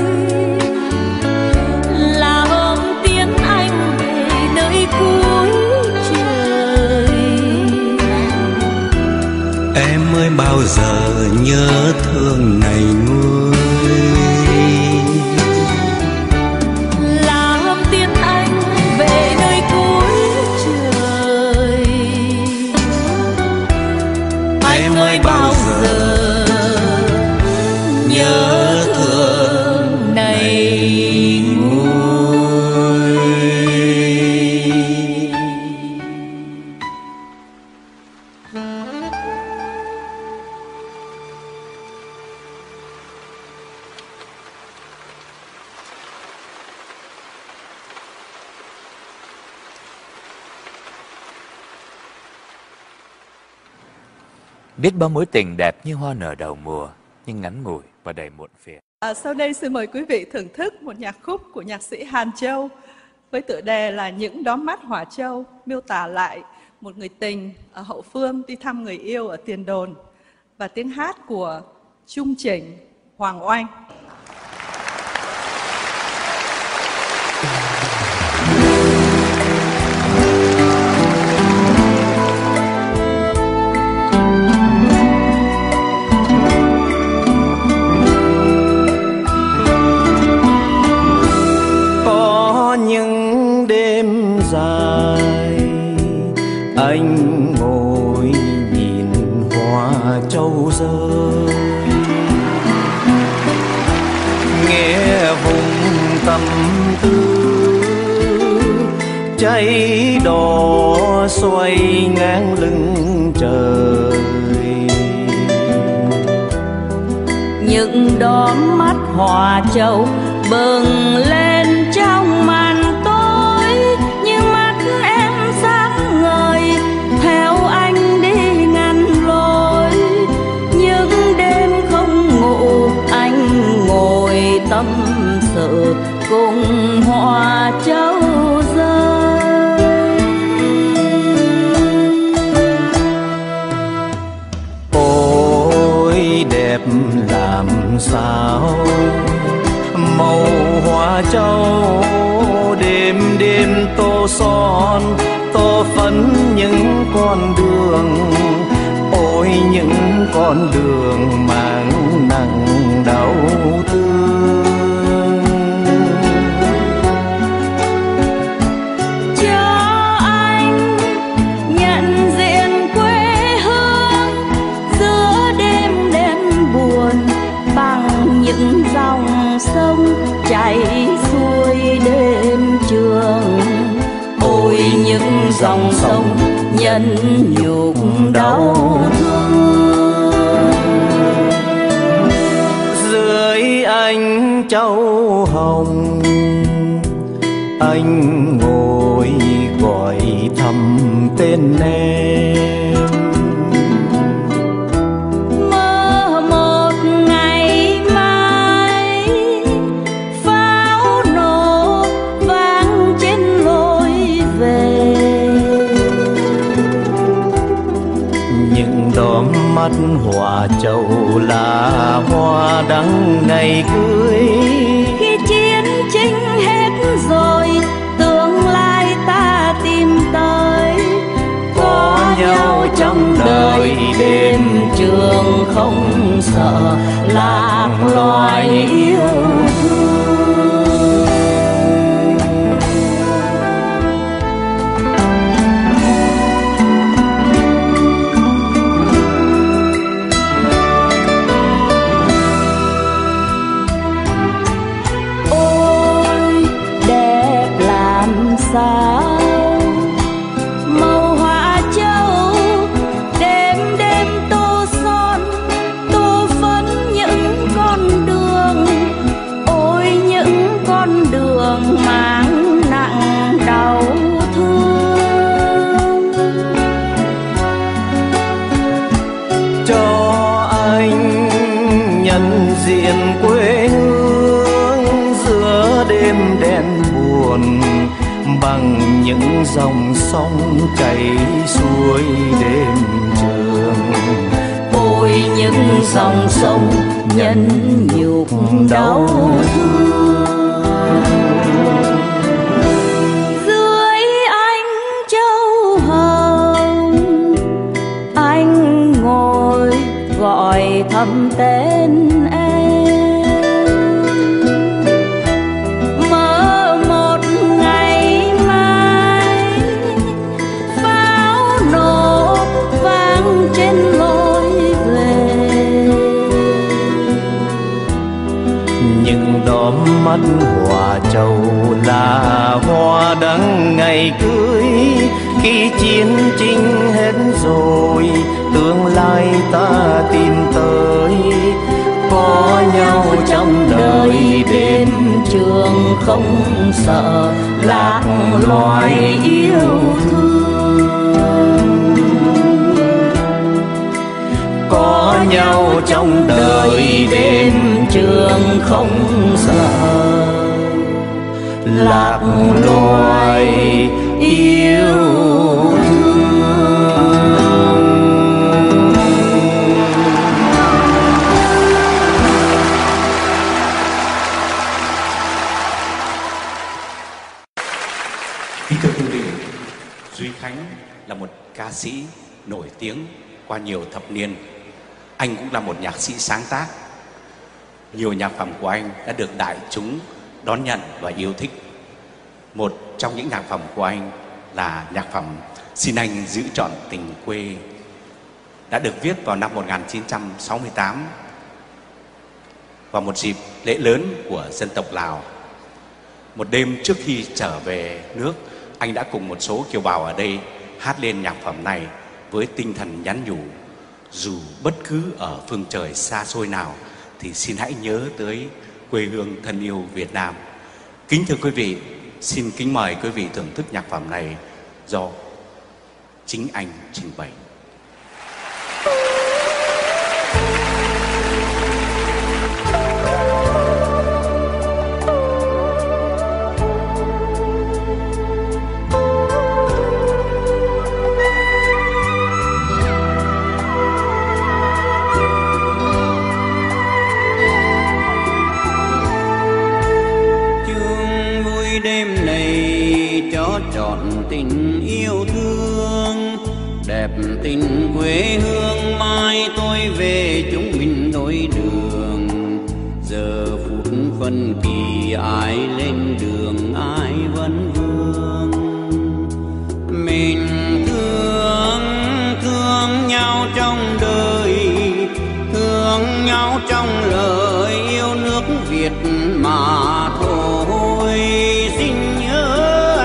là hôm tiến anh về nơi cuối trời. em ơi bao giờ nhớ thương này nguôi. Là hôm tiến anh về nơi cuối trời. Em ơi bao giờ nhớ thương này nguôi. Biết bao mối tình đẹp như hoa nở đầu mùa, nhưng ngắn ngủi và đầy muộn phiền. À, sau đây xin mời quý vị thưởng thức một nhạc khúc của nhạc sĩ Hàn Châu với tựa đề là Những Đóm Mắt Hỏa Châu, miêu tả lại một người tình ở hậu phương đi thăm người yêu ở tiền đồn, và tiếng hát của Trung Chỉnh, Hoàng Oanh. Có những đêm dài anh ngồi nhìn hoa châu rơi, nghe vùng tâm tư cháy đỏ xoay ngang lưng trời. Những đóm mắt hỏa châu bừng lên trong màn tối, như mắt em sáng ngời theo anh đi ngăn lối. Những đêm không ngủ anh ngồi tâm sự cùng hỏa châu rơi. Ôi đẹp làm sao màu hoa châu, đêm đêm tô son tô phấn những con đường. Ôi những con đường mang nặng đau thương. Cho anh nhận diện quê hương giữa đêm đen buồn, bằng những dòng sông chảy xuôi đêm trường. Ôi những dòng sông nhân nhục đau thương. Dưới ánh châu hồng anh ngồi gọi thầm tên em. Mơ một ngày mai pháo nổ vang trên lối về. Những đóm mắt hỏa châu là hoa đắng ngày cưới. Khi chiến tranh hết rồi tương lai ta tìm tới. Có nhau trong đời đêm trường không sợ lạc loài yêu thương. Ôi đẹp làm sao màu hoa châu, đêm đêm tô son tô phấn những con đường. Ôi những con đường mang nặng đau thương. Cho anh nhận diện quê hương giữa đêm đen buồn, bằng những dòng sông chảy xuôi đêm trường. Ôi những dòng sông nhân nhục đau thương. Dưới ánh châu hồng anh ngồi gọi thầm tên em. Mơ một ngày mai pháo nổ vang trên lối về. Những đóm mắt hỏa châu là hoa đắng ngày cưới. Khi chiến tranh hết rồi tương lai ta tìm tới. Có nhau trong đời đêm trường không sợ lạc loài yêu thương. Có nhau trong đời đêm trường không sợ lạc loài yêu Kính thưa quý vị, Duy Khánh là một ca sĩ nổi tiếng qua nhiều thập niên. Anh cũng là một nhạc sĩ sáng tác. Nhiều nhạc phẩm của anh đã được đại chúng đón nhận và yêu thích. Một trong những nhạc phẩm của anh là nhạc phẩm Xin Anh Giữ Trọn Tình Quê, đã được viết vào năm một nghìn chín trăm sáu mươi tám vào một dịp lễ lớn của dân tộc Lào. Một đêm trước khi trở về nước, anh đã cùng một số kiều bào ở đây hát lên nhạc phẩm này với tinh thần nhắn nhủ: dù bất cứ ở phương trời xa xôi nào thì xin hãy nhớ tới quê hương thân yêu Việt Nam. Kính thưa quý vị, xin kính mời quý vị thưởng thức nhạc phẩm này do chính anh trình bày. Tình yêu thương đẹp tình quê hương, mai tôi về chúng mình đôi đường. Giờ phút phân kỳ ai lên đường ai vẫn vương. Mình thương thương nhau trong đời, thương nhau trong lời yêu nước Việt mà thôi. Xin nhớ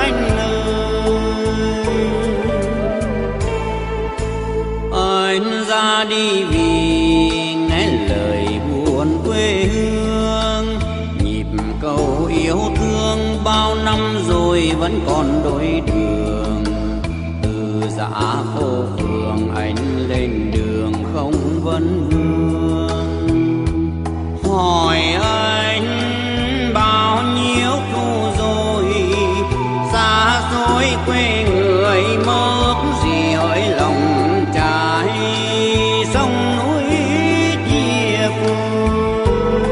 ra đi vì nghe lời buồn quê hương. Nhịp cầu yêu thương bao năm rồi vẫn còn đôi đường. Từ dã phố phường anh lên đường không vấn vương. Hỏi anh bao nhiêu thu rồi, xa xôi quê người mơ ước gì hỡi lòng trái. Sông núi chia phương,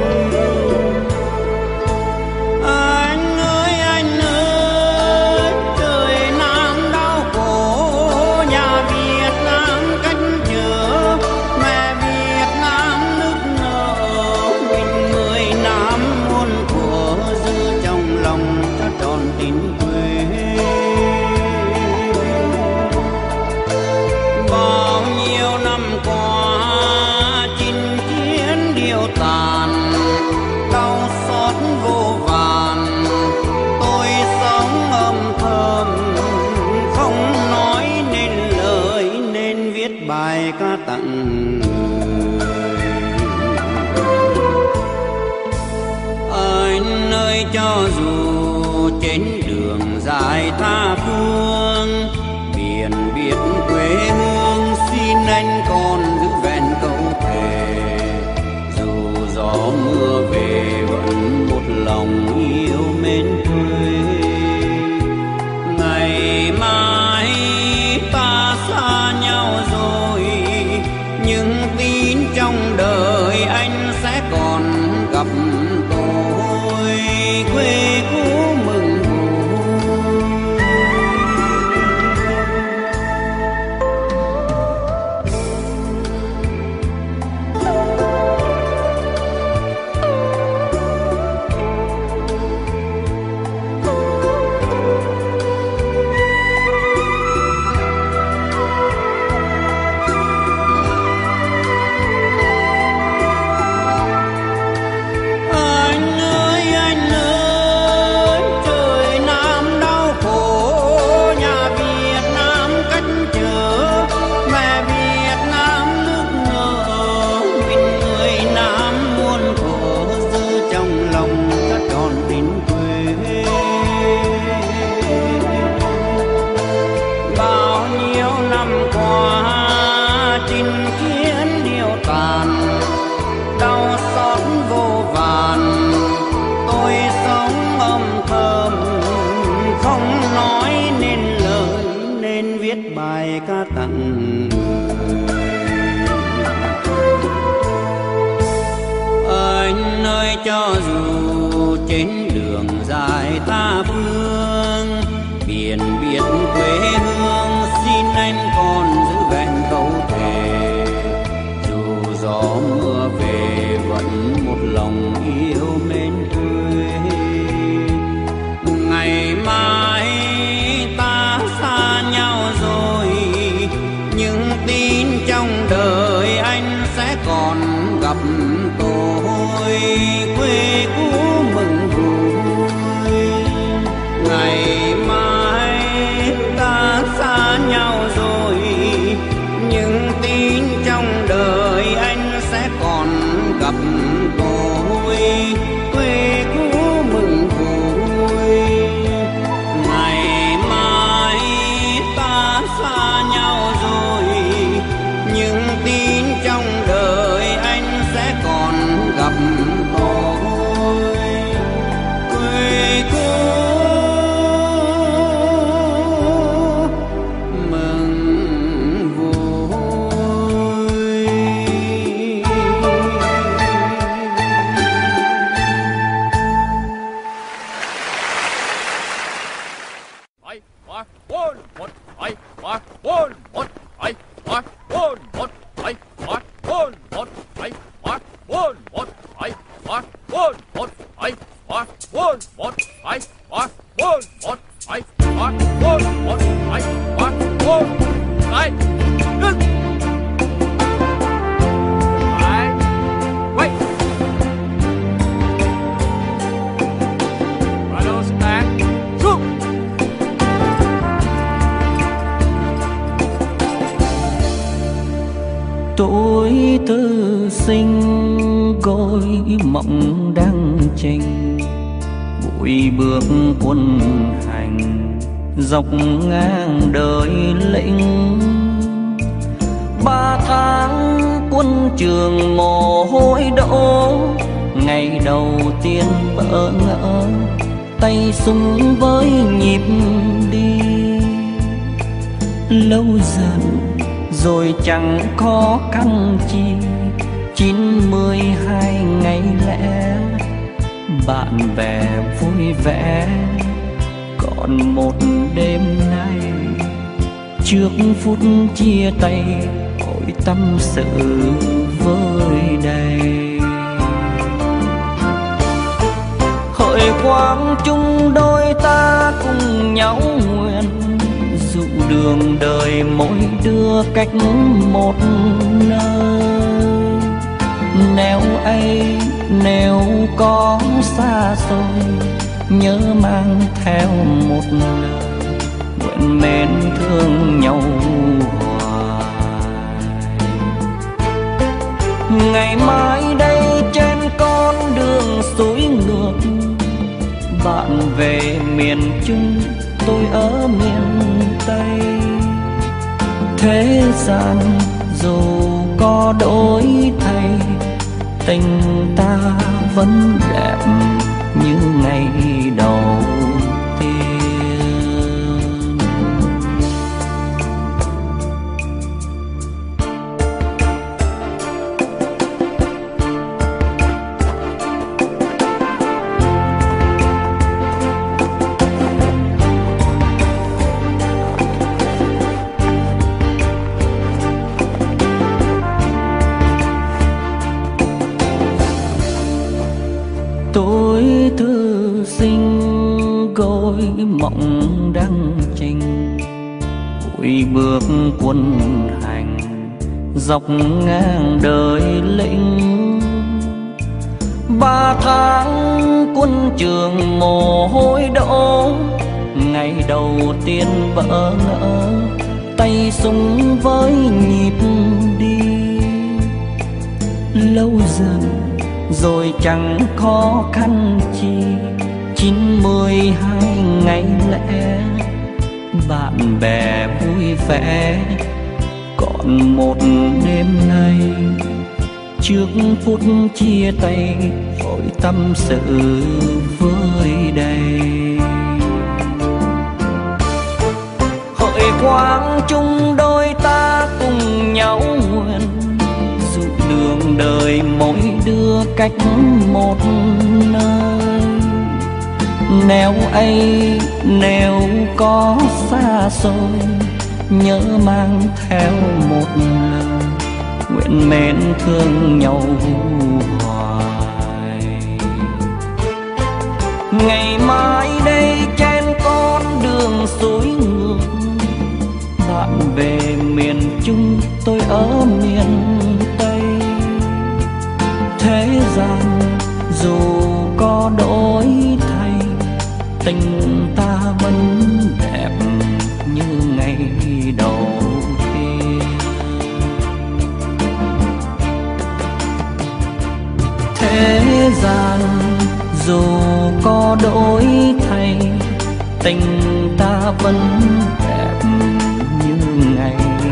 anh ơi anh ơi, trời Nam đau khổ, nhà Việt Nam cách trở, mẹ Việt Nam nức nở. Mình người Nam muôn thuở giữ trong lòng cho tròn tình quê. Bao nhiêu năm qua chinh chiến điêu tàn, đau xót vô vàn. Tôi sống âm thầm không nói nên lời, nên viết bài ca tặng người. Anh ơi cho dù trên đường dài tha phương, biển biệt quê hương xin anh còn giữ vẹn câu thề. Dù gió mưa về vẫn một lòng yêu mến quê. Ngày mai ta xa nhau rồi, nhưng tin trong đời anh sẽ còn gặp tôi. Quê cũ mừng vui viết bài ca tặng anh ơi, cho dù trên đường dài tha phương, biển biệt quê hương, xin anh còn giữ vẹn câu thề. Dù gió mưa về vẫn một lòng yêu mến quê. Ngày mai ta xa nhau rồi, nhưng tin trong đời anh sẽ còn gặp tôi. Quê cũ mừng vui, ngày mai ta xa nhau rồi, nhưng tin trong đời anh sẽ còn gặp tôi. Quê cũ mừng vui, ngày mai ta xa nhau rồi, nhưng tin trong đời anh sẽ còn gặp tôi. Quê cũ mừng vui. Bảy, ba, bốn, một, bảy, ba, bốn, một, bảy, ba, bốn, một, bảy, ba, bốn, một, bảy, ba, bốn, một, bảy, ba, bốn, một, bảy, ba, bốn, một, bảy, ba, bốn, một, bảy, ba, bốn, một, bảy, ba, bốn, bảy, đứng. Bảy, quay. Hello, stand. Shoot. Tuổi tư sinh gối mộng đang trình, bụi bước quân hành dọc ngang đời lĩnh. Ba tháng quân trường mồ hôi đổ, ngày đầu tiên bỡ ngỡ tay súng với nhịp đi. Lâu dần rồi chẳng khó khăn chi, chín mươi hai ngày lẽ bạn bè vui vẻ. Còn một đêm nay trước phút chia tay, ôi tâm sự vơi đầy. Hỡi quang chung đôi ta cùng nhau nguyện, dụ đường đời mỗi đứa cách một nơi. Nếu ấy nếu có xa xôi, nhớ mang theo một lời nguyện mến thương nhau hoài. Ngày mai đây trên con đường suối ngược, bạn về miền Trung, tôi ở miền Tây. Thế gian dù có đổi thay, tình ta vẫn đẹp như ngày đầu tiên. Tôi thư sinh gối mộng đang trình, bụi bước quân hành dọc ngang đời lĩnh. Ba tháng quân trường mồ hôi đổ, ngày đầu tiên bỡ ngỡ tay súng với nhịp đi. Lâu dần rồi chẳng khó khăn chi, chín mươi hai ngày lẽ bạn bè vui vẻ. Còn một đêm nay trước phút chia tay, vội tâm sự vơi đầy. Hỡi khoáng chung đôi ta cùng nhau nguyện, dù đường đời mỗi đứa cách một nơi. Nếu ấy nếu có xa xôi, nhớ mang theo một lời nguyện mến thương nhau hoài. Ngày mai đây trên con đường suối ngược, bạn về miền Trung tôi ở miền Tây. Thế gian dù có đổi thay, tình ta vẫn đẹp như ngày đầu tiên. Thế gian dù có đổi thay, tình ta vẫn đẹp như ngày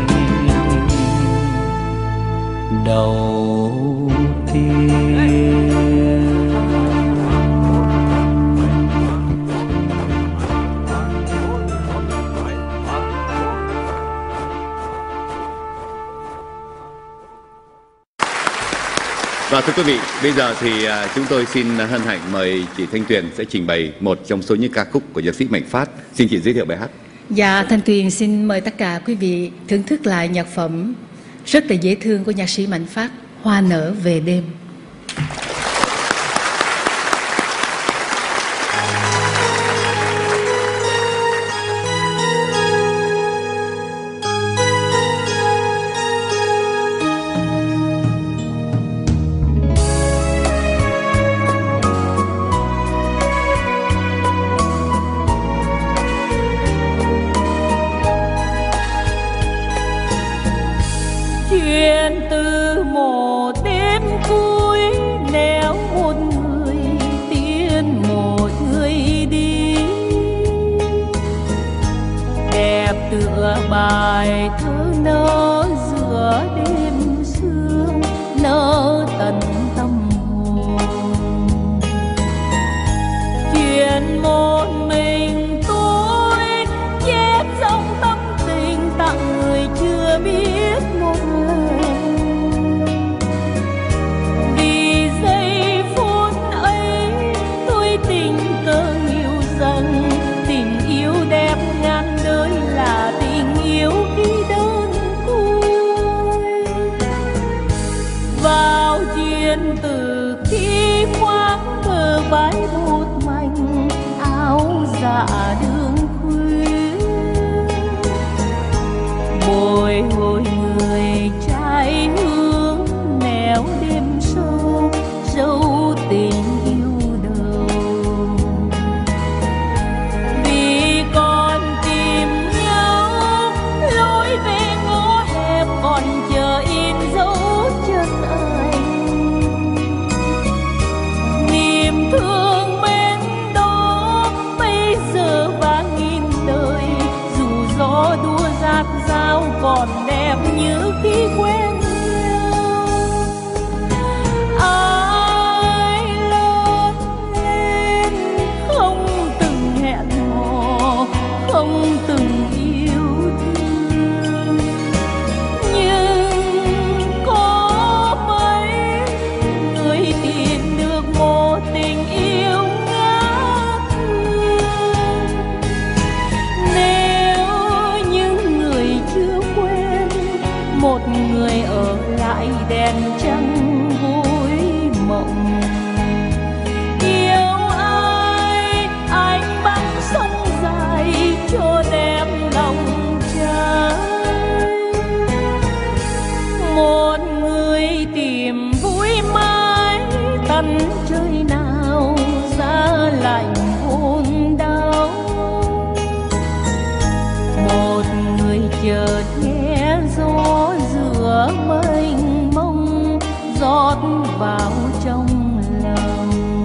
đầu tiên. Và thưa quý vị, bây giờ thì à, chúng tôi xin hân hạnh mời chị Thanh Tuyền sẽ trình bày một trong số những ca khúc của nhạc sĩ Mạnh Phát. Xin chị giới thiệu bài hát. Dạ, Thanh Tuyền xin mời tất cả quý vị thưởng thức lại nhạc phẩm rất là dễ thương của nhạc sĩ Mạnh Phát, Hoa nở về đêm. Chuyện từ một đêm cuối, nếu một người tiến một người đi, đẹp tựa bài thơ nở giữa đêm sương, nở tận tâm hồn. Chuyện một mình tôi chép dòng tâm tình tặng người chưa biết một lời. Vì giây phút ấy tôi tình cờ yêu rằng tình yêu đẹp ngàn đời là tình yêu khi đơn côi. Vào chuyện từ khi khoác bờ vai một mảnh áo dạ đường khuya, bồi hồi người trai hướng nẻo đêm sâu dấu tình yêu đầu. Vì còn tìm nhau lối về ngõ hẹp, còn chờ in dấu chân anh. Niềm thương bên đó bây giờ vang nghìn đời, dù gió đua rát rao còn đẹp như khi quen nhau. Ai lớn lên không từng hẹn hò, không từng yêu thương, nhưng có mấy người tìm được một tình yêu ngát hương. Nếu những người chưa quen, một người ở lại đèn trăng vui mộng. Yêu ai anh băng sông dài cho đẹp lòng trai. Một người tìm vui mãi tận trời nào giá lạnh hôn đau. Một người chợt nghe gió giữa mênh mông rót vào trong lòng.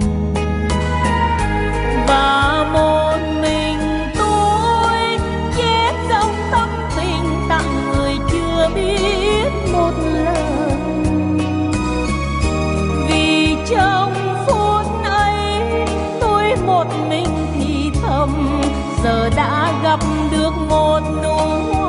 Và một mình tôi chép dòng tâm tình tặng người chưa biết một lần. Vì trong phút ấy tôi một mình thì thầm, giờ đã gặp được một nụ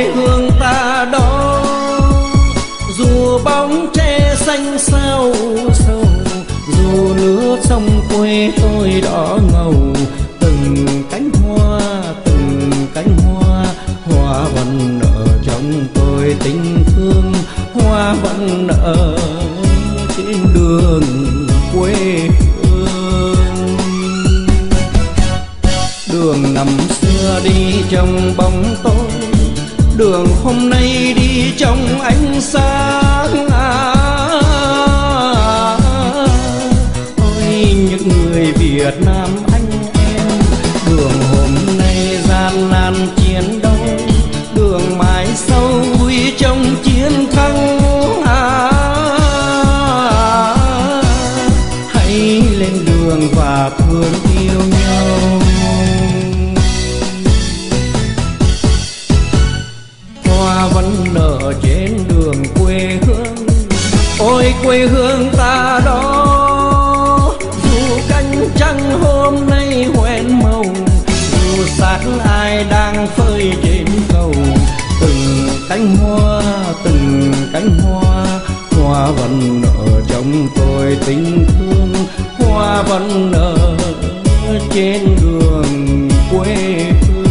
quê hương ta đó. Dù bóng tre xanh sao sâu, dù nước sông quê tôi đỏ ngầu, từng cánh hoa từng cánh hoa, hoa vẫn nở trong tôi tình thương, hoa vẫn nở trên đường quê hương. Đường năm xưa đi trong bóng tối, đường hôm nay đi trong ánh sáng. À, ôi những người Việt Nam anh em, đường hôm nay gian nan chiến đấu, đường mai sau vui trong chiến thắng. À, hãy lên đường và thương yêu nhau. Hoa vẫn nở trên đường quê hương, ôi quê hương ta đó. Dù cánh trăng hôm nay hoen màu, dù sáng ai đang phơi trên cầu, từng cánh hoa từng cánh hoa, hoa vẫn nở trong tôi tình thương, hoa vẫn nở trên đường quê hương.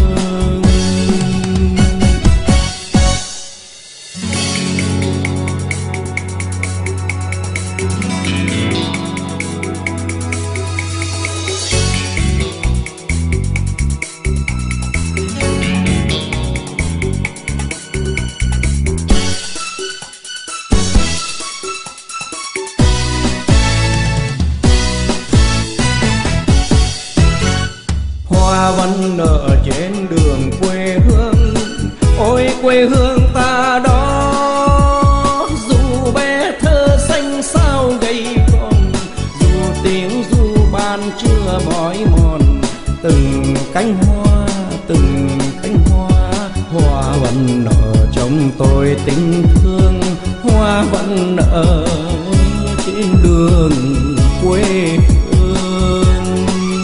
Hoa vẫn nở trên đường quê hương, ôi quê hương ta đó. Dù bé thơ xanh sao gầy con, dù tiếng ru ban chưa mỏi mòn, từng cánh hoa từng cánh hoa, hoa vẫn nở trong tôi tình thương, hoa vẫn nở trên đường quê hương.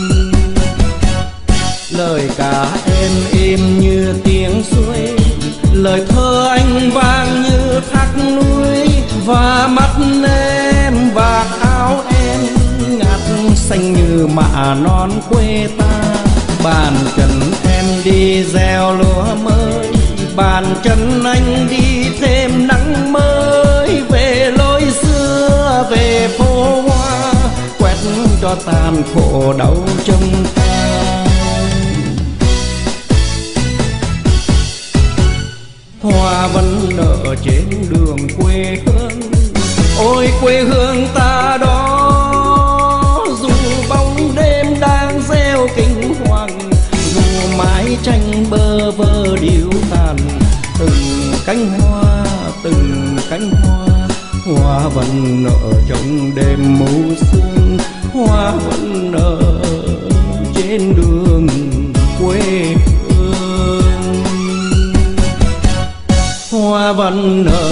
Lời ca em êm như tiếng suối, lời thơ anh vang như thác núi, và mắt em và áo em ngát xanh như mạ non quê ta. Bàn chân em đi gieo lúa mới, bàn chân anh đi thêm nắng mới, về lối xưa về phố hoa, quét cho tàn khổ đau trong ta. Hoa vẫn nở trên đường quê hương, ôi quê hương ta đó. Dù bóng đêm đang gieo kinh hoàng, dù mái tranh bơ vơ điêu tàn, từng cánh hoa từng cánh hoa, hoa vẫn nở trong đêm mù sương, hoa vẫn nở trên đường quê hương. Hoa vẫn nở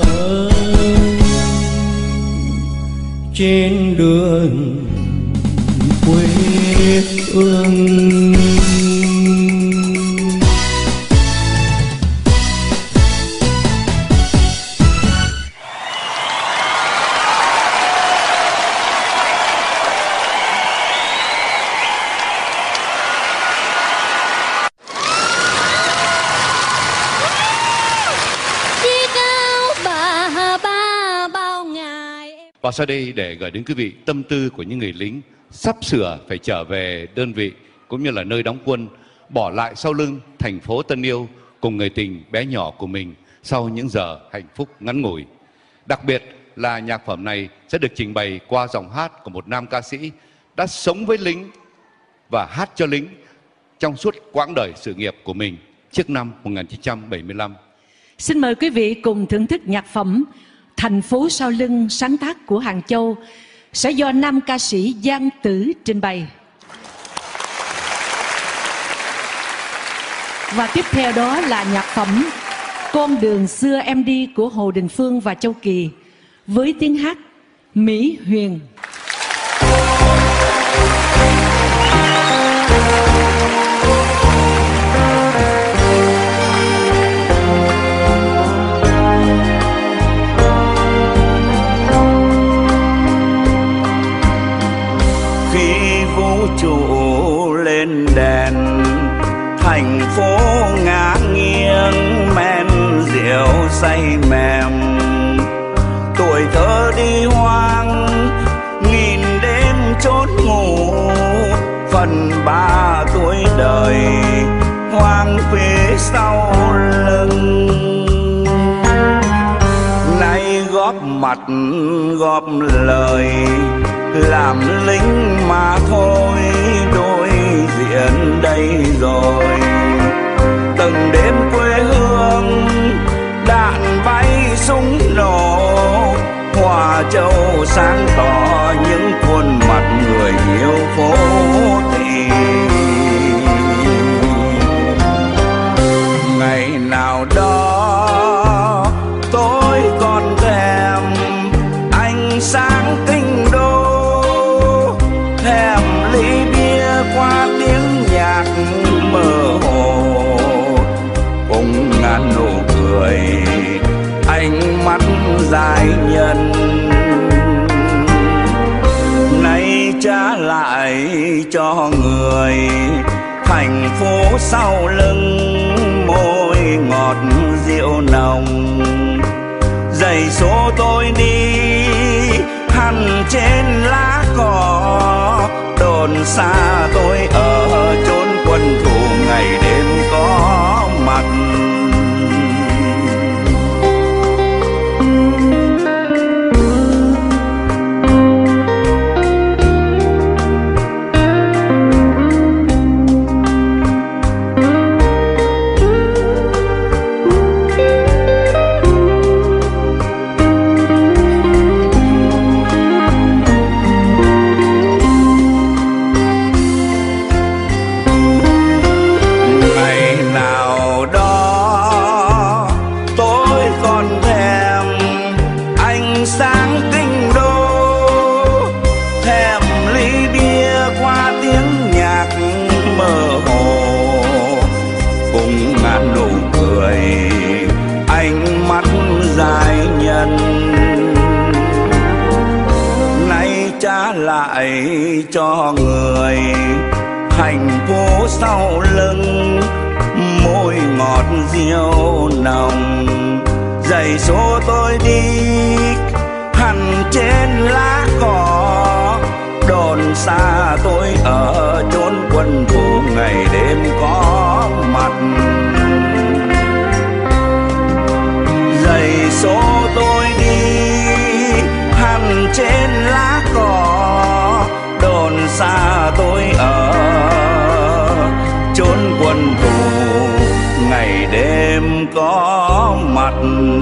trên đường quê hương. Và sau đây để gửi đến quý vị tâm tư của những người lính sắp sửa phải trở về đơn vị cũng như là nơi đóng quân, bỏ lại sau lưng thành phố Tân Yêu cùng người tình bé nhỏ của mình sau những giờ hạnh phúc ngắn ngủi. Đặc biệt là nhạc phẩm này sẽ được trình bày qua giọng hát của một nam ca sĩ đã sống với lính và hát cho lính trong suốt quãng đời sự nghiệp của mình trước năm một nghìn chín trăm bảy mươi lăm. Xin mời quý vị cùng thưởng thức nhạc phẩm Thành phố sau lưng, sáng tác của Hàng Châu, sẽ do nam ca sĩ Giang Tử trình bày. Và tiếp theo đó là nhạc phẩm Con đường xưa em đi của Hồ Đình Phương và Châu Kỳ, với tiếng hát Mỹ Huyền. say mềm. Tuổi thơ đi hoang nghìn đêm chốn ngủ, phần ba tuổi đời hoang phế sau lưng. Nay góp mặt góp lời làm lính mà thôi, đối diện đây rồi. Từng đêm quê hương đạn bay súng nổ, Hòa Châu sáng tỏ những khuôn mặt người yêu phố thị. Ngày nào đó tôi còn thèm ánh sáng kinh đô, thèm ly bia qua tiếng nhạc mơ hồ, cùng ngàn nụ cười ánh mắt dài nhân. Nay trả lại cho người thành phố sau lưng, môi ngọt rượu nồng. Giày số tôi đi hằn trên lá cỏ, đồn xa tôi ở chốn quân thù ngày đêm có mặt. Lại cho người thành phố sau lưng, môi ngọt rượu nồng. Giày số tôi đi hằn trên lá cỏ, đồn xa tôi ở chốn quân thù ngày đêm có mặt. Giày số tôi đi hằn trên lá cỏ, đồn xa tôi ở chốn quân thù ngày đêm có mặt.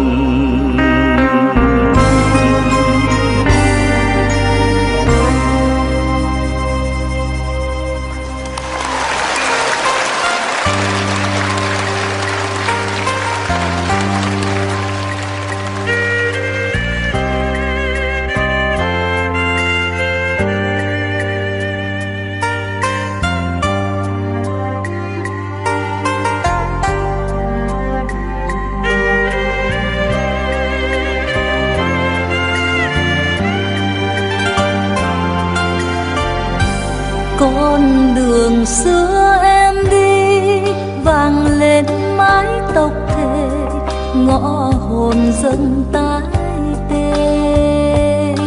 Con đường xưa em đi vang lên mái tóc thề, ngõ hồn dâng tái tê.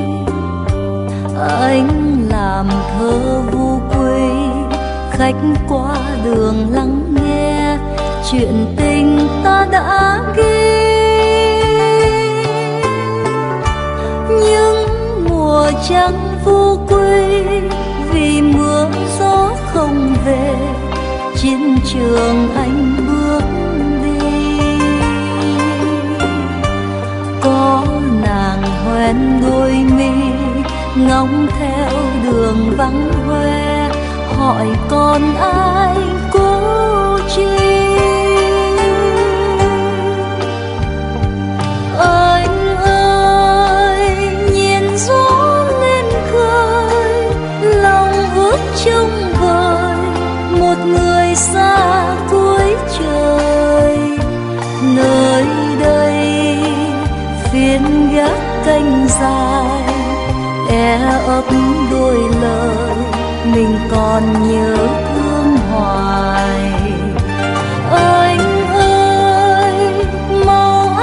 Anh làm thơ vu quy, khách qua đường lắng nghe chuyện tình ta đã ghi. Nhưng mùa trắng vu quy vì mưa gió không về, chiến trường anh bước đi. Có nàng hoen đôi mi ngóng theo đường vắng hoe, hỏi con ai cố chi. Anh ơi nhìn gió lên khơi, lòng ước trông vời một người xa cuối trời. Nơi đây phiên gác canh dài, e ấp đôi lời mình còn nhớ thương hoài. Anh ơi màu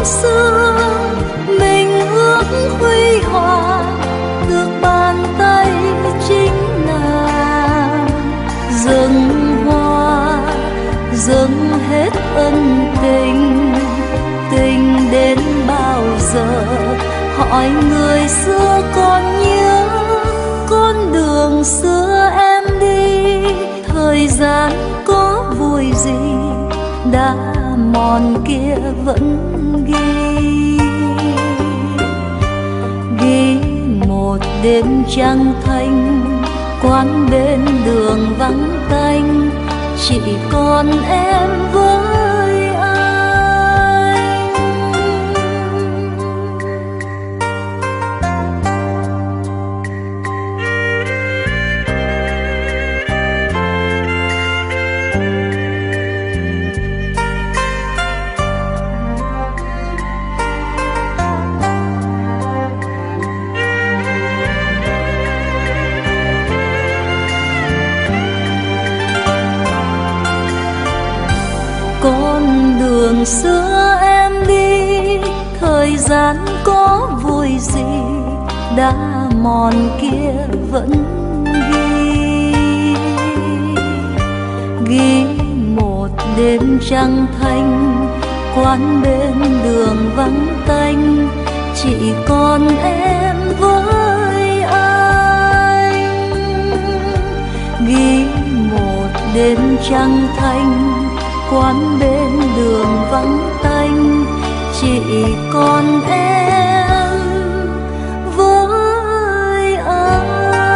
xưa mình ước huy hoàng được bàn tay chính nàng. Dâng hoa dâng hết ân tình, tình đến bao giờ hỏi người xưa còn nhớ con đường xưa em đi. Thời gian có vui gì đã mòn kia vẫn ghi, ghi một đêm trăng thanh quán bên đường vắng tanh, chỉ còn em với anh. Con đường xưa em đi, thời gian có vui gì đã mòn kia vẫn ghi, ghi một đêm trăng thanh quán bên đường vắng tanh, chỉ còn em với anh. Ghi một đêm trăng thanh quán bên đường vắng tanh, chỉ còn em với anh.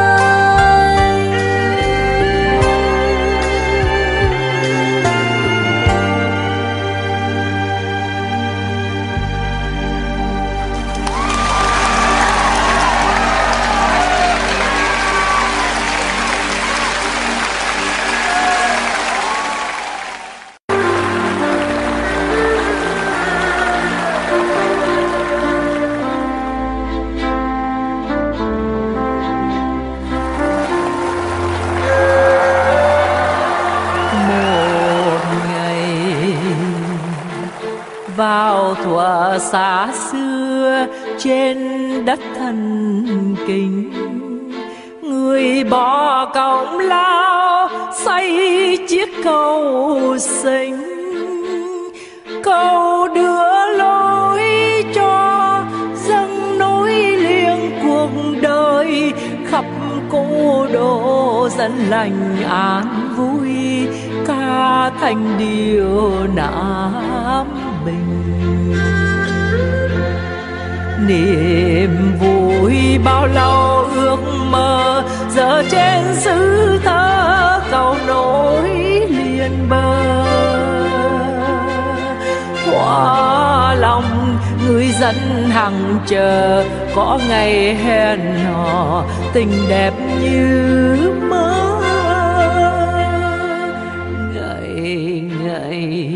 Vào thuở xa xưa trên đất thần kinh, người bỏ công lao xây chiếc cầu xinh, cầu đưa lối cho dân nối liền cuộc đời khắp cố đô dân lành an vui ca thành điều Nam Bình. Niềm vui bao lâu ước mơ giờ trên xứ thơ cầu nối liền bờ. Hoa lòng người dân hằng chờ có ngày hẹn hò tình đẹp như mơ. Ngày ngày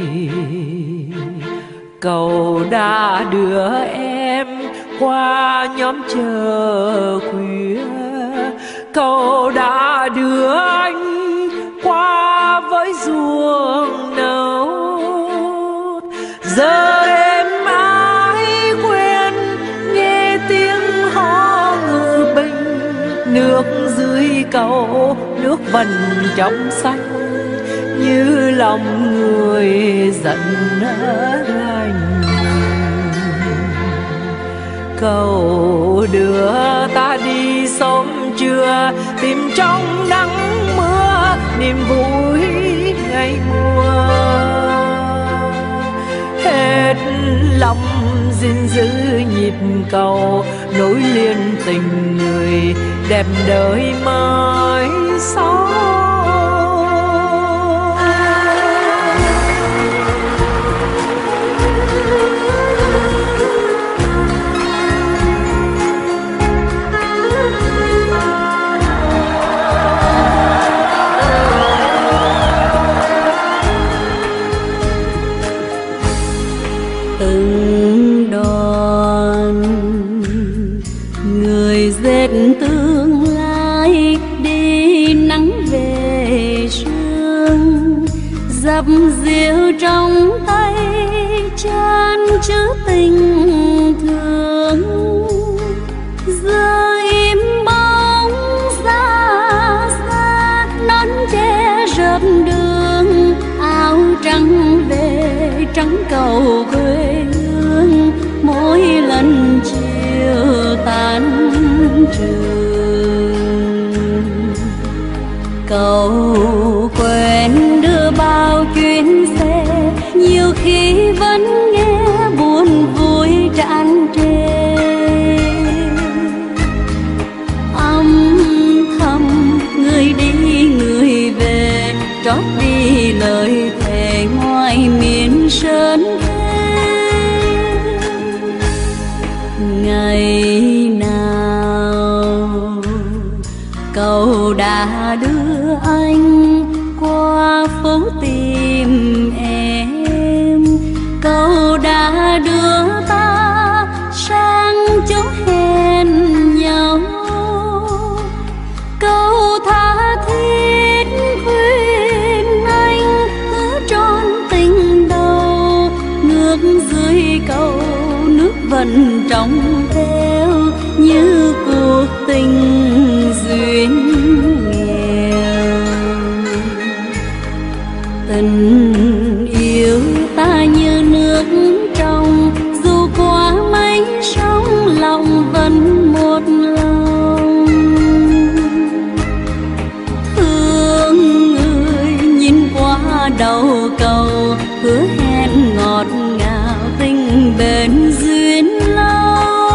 cầu đã đưa em qua nhóm chờ khuya, cầu đã đưa anh qua với ruộng nấu. Giờ em ai quên nghe tiếng hò ngự bình, nước dưới cầu nước vần trong xanh như lòng người giận lành. Cầu đưa ta đi sớm trưa tìm trong nắng mưa niềm vui ngày mùa. Hết lòng gìn giữ nhịp cầu nối liền tình người đẹp đời mới sau. Từng đoàn người dệt tương lai đi nắng về sương, dập dìu trong tay chan chứa tình thương. Giờ im bóng xa xa, nón che rợp đường, áo trắng về trắng cầu quê hương. Mỗi lần chiều tan trường, cầu quen đưa bao chuyến xe, nhiều khi vẫn nghe buồn vui tràn trề. Âm thầm người đi người về, trót đi lời thề ngoài miền sơn thế. Ngày nào cầu đã đưa anh qua phố tìm em, cầu đã đưa ta sang chỗ hẹn nhau, cầu tha thiết khuyên anh hứa trọn tình đầu. Ngược dưới cầu nước vẫn trong theo như cuộc tình duyên nghèo. Tình yêu ta như nước trong, dù qua mấy sóng lòng vẫn một lòng. Thương người nhìn qua đầu cầu, hứa hẹn ngọt ngào tình bền duyên lâu.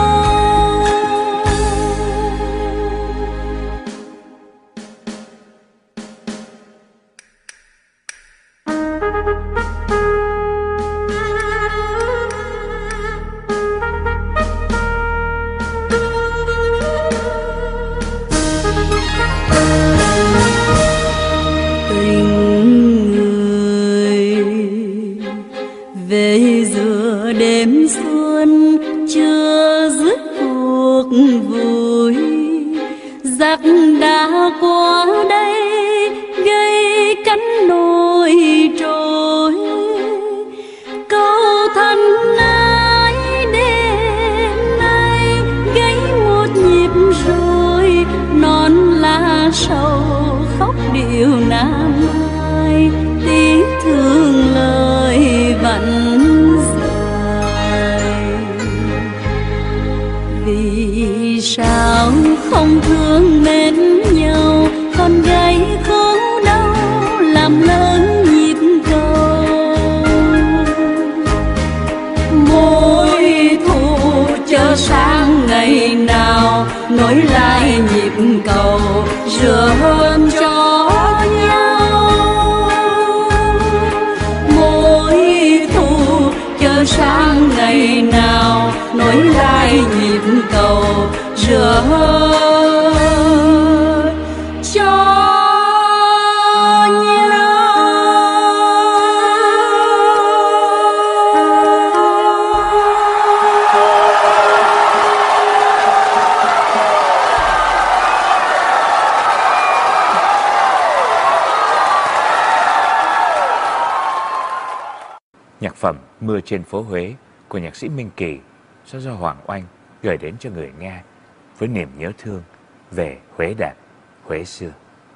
Về giữa đêm xuân chưa dứt cuộc vui, giặc đã qua đây gây cánh nổi trôi. Câu thân ái đêm nay gãy một nhịp rồi, non lá sầu khóc điệu nam ai, tiếc thương lời vẫn dài. Vì sao không thương mến nhau, con gái khổ đau làm lớn nhịp cầu. Mối thù chờ sang ngày nào, nối lại nhịp cầu rửa hơn cho nhau. Mối thù chờ sang ngày nào, nối lại nhịp cầu rửa hơn cho nhau. Nhạc phẩm Mưa trên phố Huế của nhạc sĩ Minh Kỳ do do Hoàng Oanh gửi đến cho người nghe với niềm nhớ thương về Huế đẹp, Huế xưa.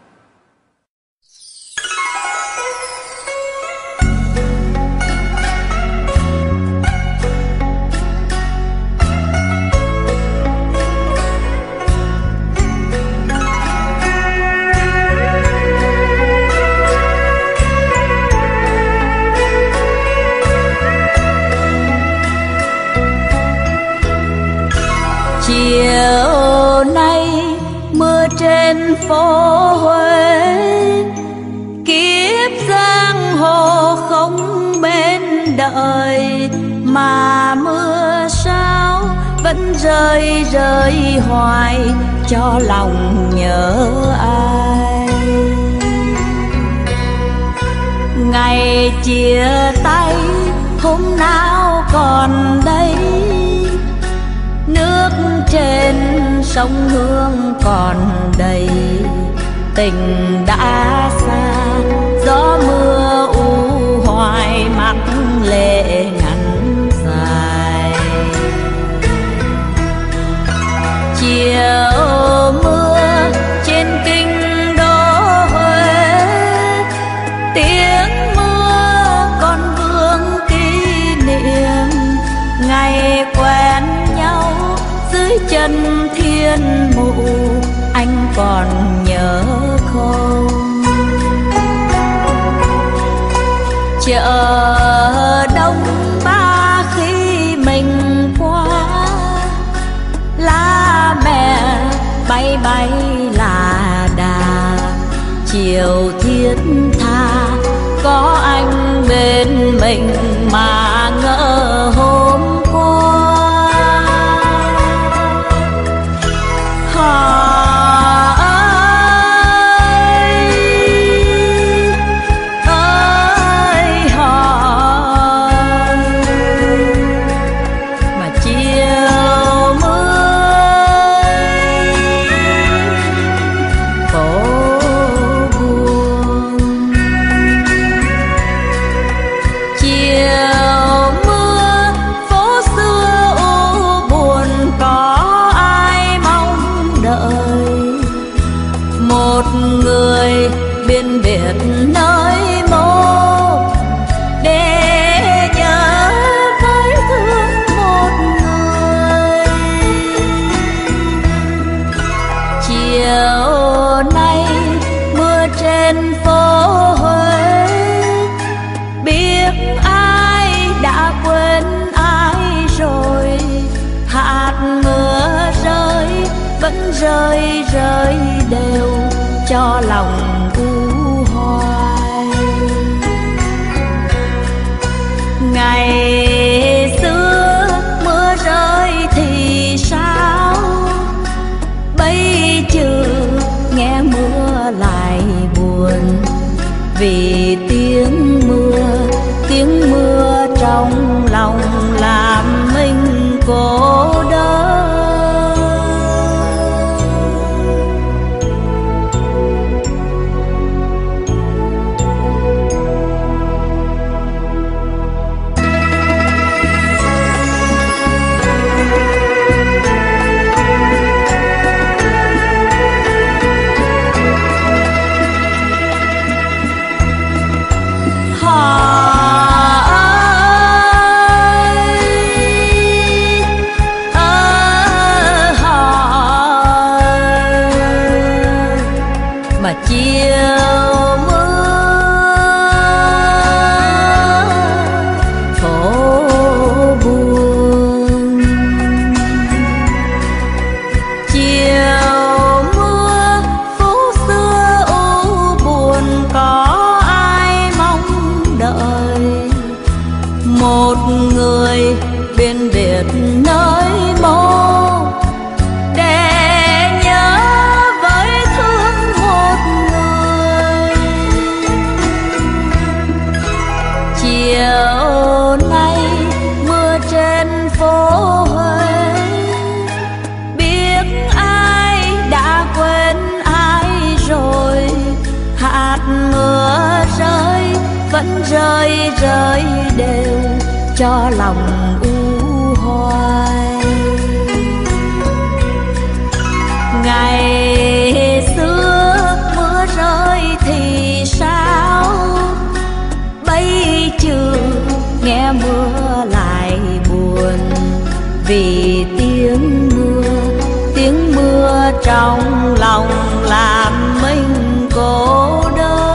Chiều nay mưa trên phố Huế, kiếp giang hồ không bên đợi, mà mưa sao vẫn rơi rơi hoài cho lòng nhớ ai. Ngày chia tay hôm nào còn đây, nước trên sông Hương còn đầy, tình đã xa gió mưa u hoài mắt lệ ngắn dài. chân thiên mụ anh còn nhớ không? Chợ đông ba khi mình qua, lá mẹ bay bay là đà, chiều thiết tha có anh bên mình mà ngỡ hôm qua. Họ nơi mô để nhớ với thương một người. Chiều nay mưa trên phố Huế, biết ai đã quên ai rồi. Hạt mưa rơi vẫn rơi rơi đều cho lòng u hoài. Ngày xưa mưa rơi thì sao, bây giờ nghe mưa lại buồn. Vì tiếng mưa, tiếng mưa trong lòng làm mình cô đơn. Rơi rơi đều cho lòng u hoài. Ngày xưa mưa rơi thì sao, bây giờ nghe mưa lại buồn. Vì tiếng mưa, tiếng mưa trong lòng làm mình cô đơn.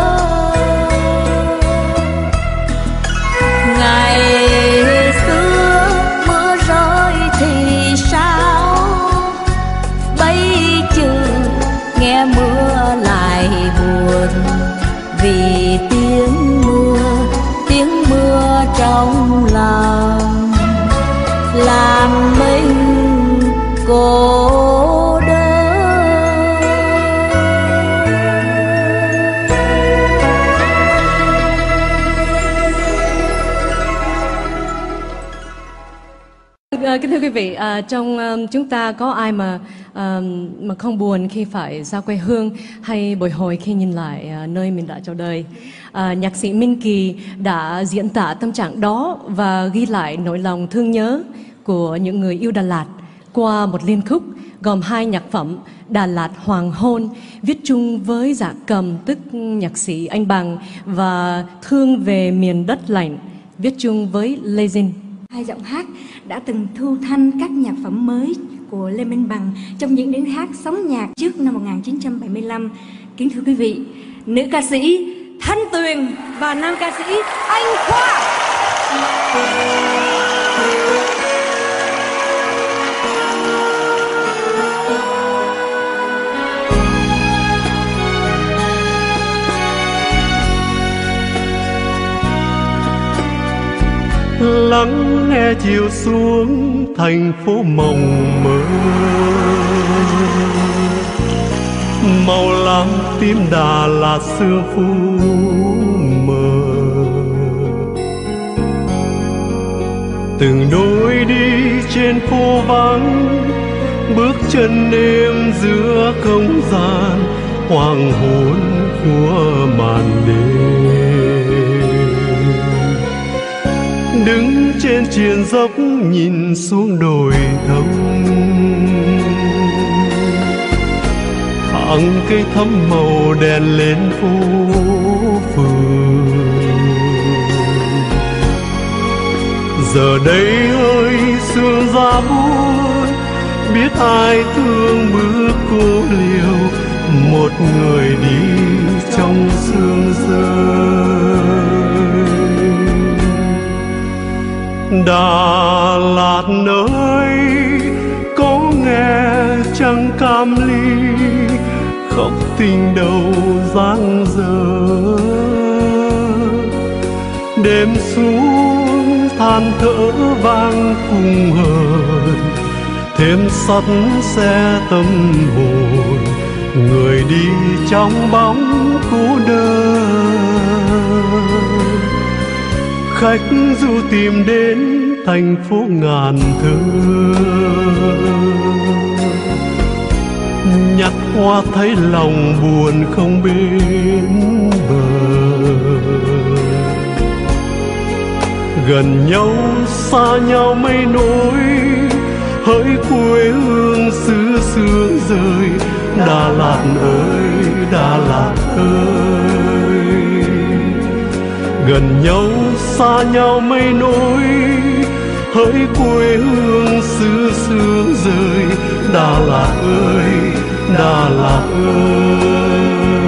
Ngày xưa mưa rơi thì sao, bây giờ nghe mưa lại buồn. Vì tiếng mưa, tiếng mưa trong lòng làm mình cô đơn. À, kính thưa quý vị, à, trong um, chúng ta có ai mà um, mà không buồn khi phải ra quê hương hay bồi hồi khi nhìn lại uh, nơi mình đã chào đời. À, nhạc sĩ Minh Kỳ đã diễn tả tâm trạng đó và ghi lại nỗi lòng thương nhớ của những người yêu Đà Lạt qua một liên khúc gồm hai nhạc phẩm Đà Lạt Hoàng Hôn, viết chung với Dạ Cầm tức nhạc sĩ Anh Bằng, và Thương Về Miền Đất Lạnh viết chung với Lê Dinh. Hai giọng hát đã từng thu thanh các nhạc phẩm mới của của Lê Minh Bằng trong những đêm hát sóng nhạc trước năm một nghìn chín trăm bảy mươi lăm. Kính thưa quý vị, nữ ca sĩ Thanh Tuyền và nam ca sĩ Anh Khoa. Lắng nghe chiều xuống thành phố mộng mơ, màu lam tím Đà Lạt sương phủ mờ. Từng đôi đi trên phố vắng, bước chân êm giữa không gian hoàng hôn của màn đêm. Đứng trên triền dốc nhìn xuống đồi thông, hàng cây thắm màu đèn lên phố phường. Giờ đây ơi sương giá buốt, biết ai thương bước cô liêu, một người đi trong sương rơi. Đà Lạt ơi, có nghe chẳng cam ly, khóc tình đầu giang dở. Đêm xuống than thở vang cùng hờn, thêm sắt xe tâm hồn, người đi trong bóng cô đơn. Khách du tìm đến thành phố ngàn thơ, nhặt hoa thấy lòng buồn không bên bờ. Gần nhau xa nhau mây nối, hỡi quê hương xứ sương rơi. Đà Lạt ơi, Đà Lạt ơi, gần nhau xa nhau mây nối, hỡi quê hương xứ sương rơi. Đà Lạt ơi, Đà Lạt ơi.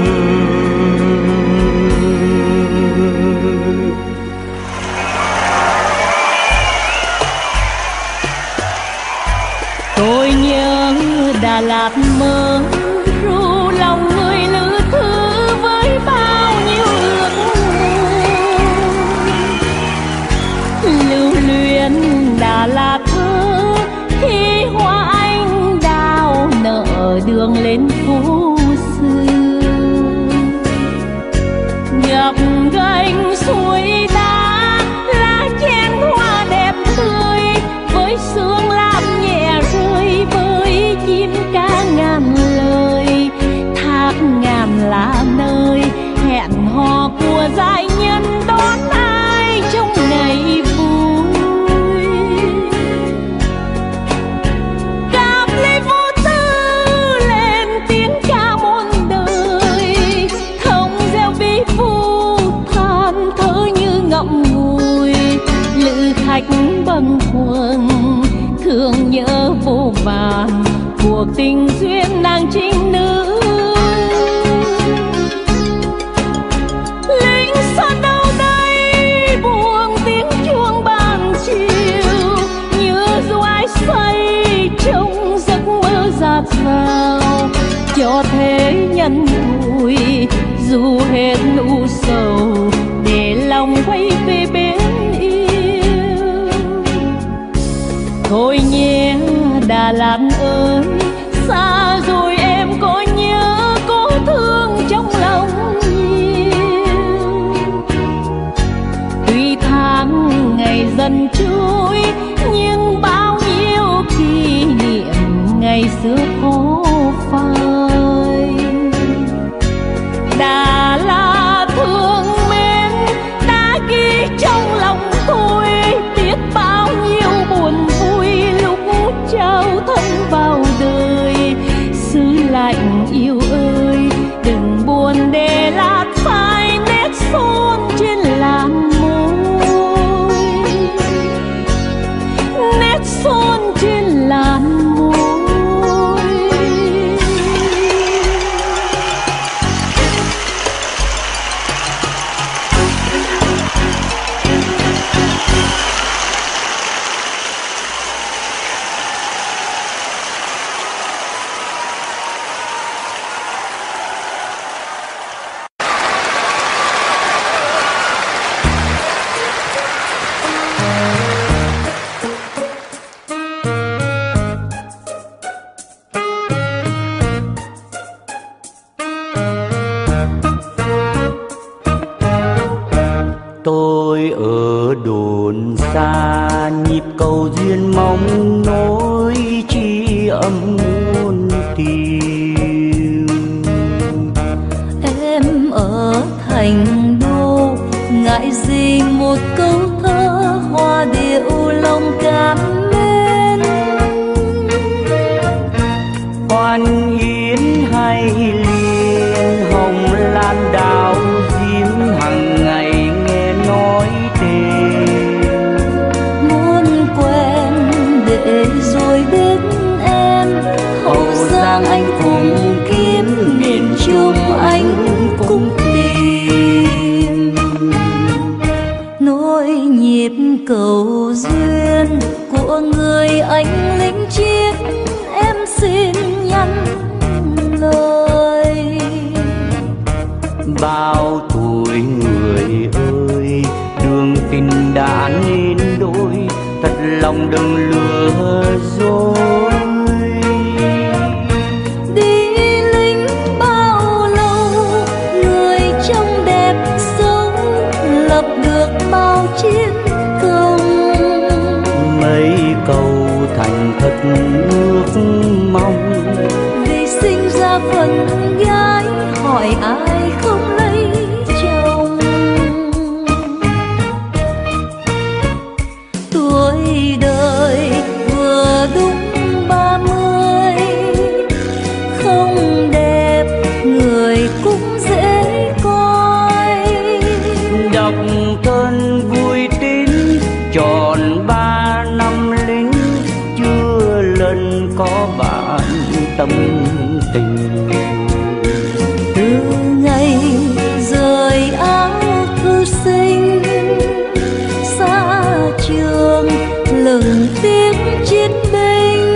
Tôi nhớ Đà Lạt mơ ru lòng người lữ thư với bao nhiêu ước mơ. Lưu luyến Đà Lạt thơ khi hoa anh đào nở đường lên phố xưa. Gặp gành suối đá lá chen hoa đẹp tươi, với sương lam nhẹ rơi với chim ca ngàn lời. Thác ngàn là nơi hẹn hò của giai nhân đón ai trong ngày vui. Cặp ly vô tư lên tiếng ca muôn đời, thông gieo bi phu than thở như ngậm ngùi. Lữ khách bâng khuâng thương nhớ vô vàn cuộc tình duyên nàng trinh nữ. Lính sơn đâu đây buông tiếng chuông ban chiều, như dù ai say trong giấc mơ dạt dào. Cho thế nhân vui dù hết nụ sầu, để lòng quay về bên yêu. Thôi nhé Đà Lạt ơi, xa rồi em có nhớ có thương trong lòng nhiều. Tuy tháng ngày dần trôi, nhưng bao nhiêu kỷ niệm ngày xưa khó phai. Đà Lạt thương mến đã ghi trong lòng tôi, biết bao nhiêu buồn vui lúc trao thân vào đời. Xứ lạnh yêu ơi, đừng buồn để Lạt phai nét son trên làn môi. duyên mong nối chi âm muôn tình. Em ở thành đô ngại gì một câu thơ hoa điệu lòng cảm mến. Hoan yến hay liên hồng lan đào diễm hằng ngày nghe nói tên. Muốn quen để rồi biết em, Hậu Giang anh cùng kiếm, miền Trung anh cùng tìm. Nỗi nhịp cầu duyên của người anh lính chiến, em xin nhắn lời. Bao tuổi người ơi, đường tình đã nên đôi, thật lòng đừng lừa dối. Đi lính bao lâu, người trông đẹp sống, lập được bao chiến công. Mấy câu thành thật ước mong, vì sinh ra phận gái hỏi ai không lấy chồng. Tuổi đời vừa đúng ba mươi, không đẹp người cũng dễ coi. đọc thân vui tính tròn ba năm lính, chưa lần có bạn tâm tình. Từ ngày rời áo thư sinh, xa trường lừng tiếng chiến binh.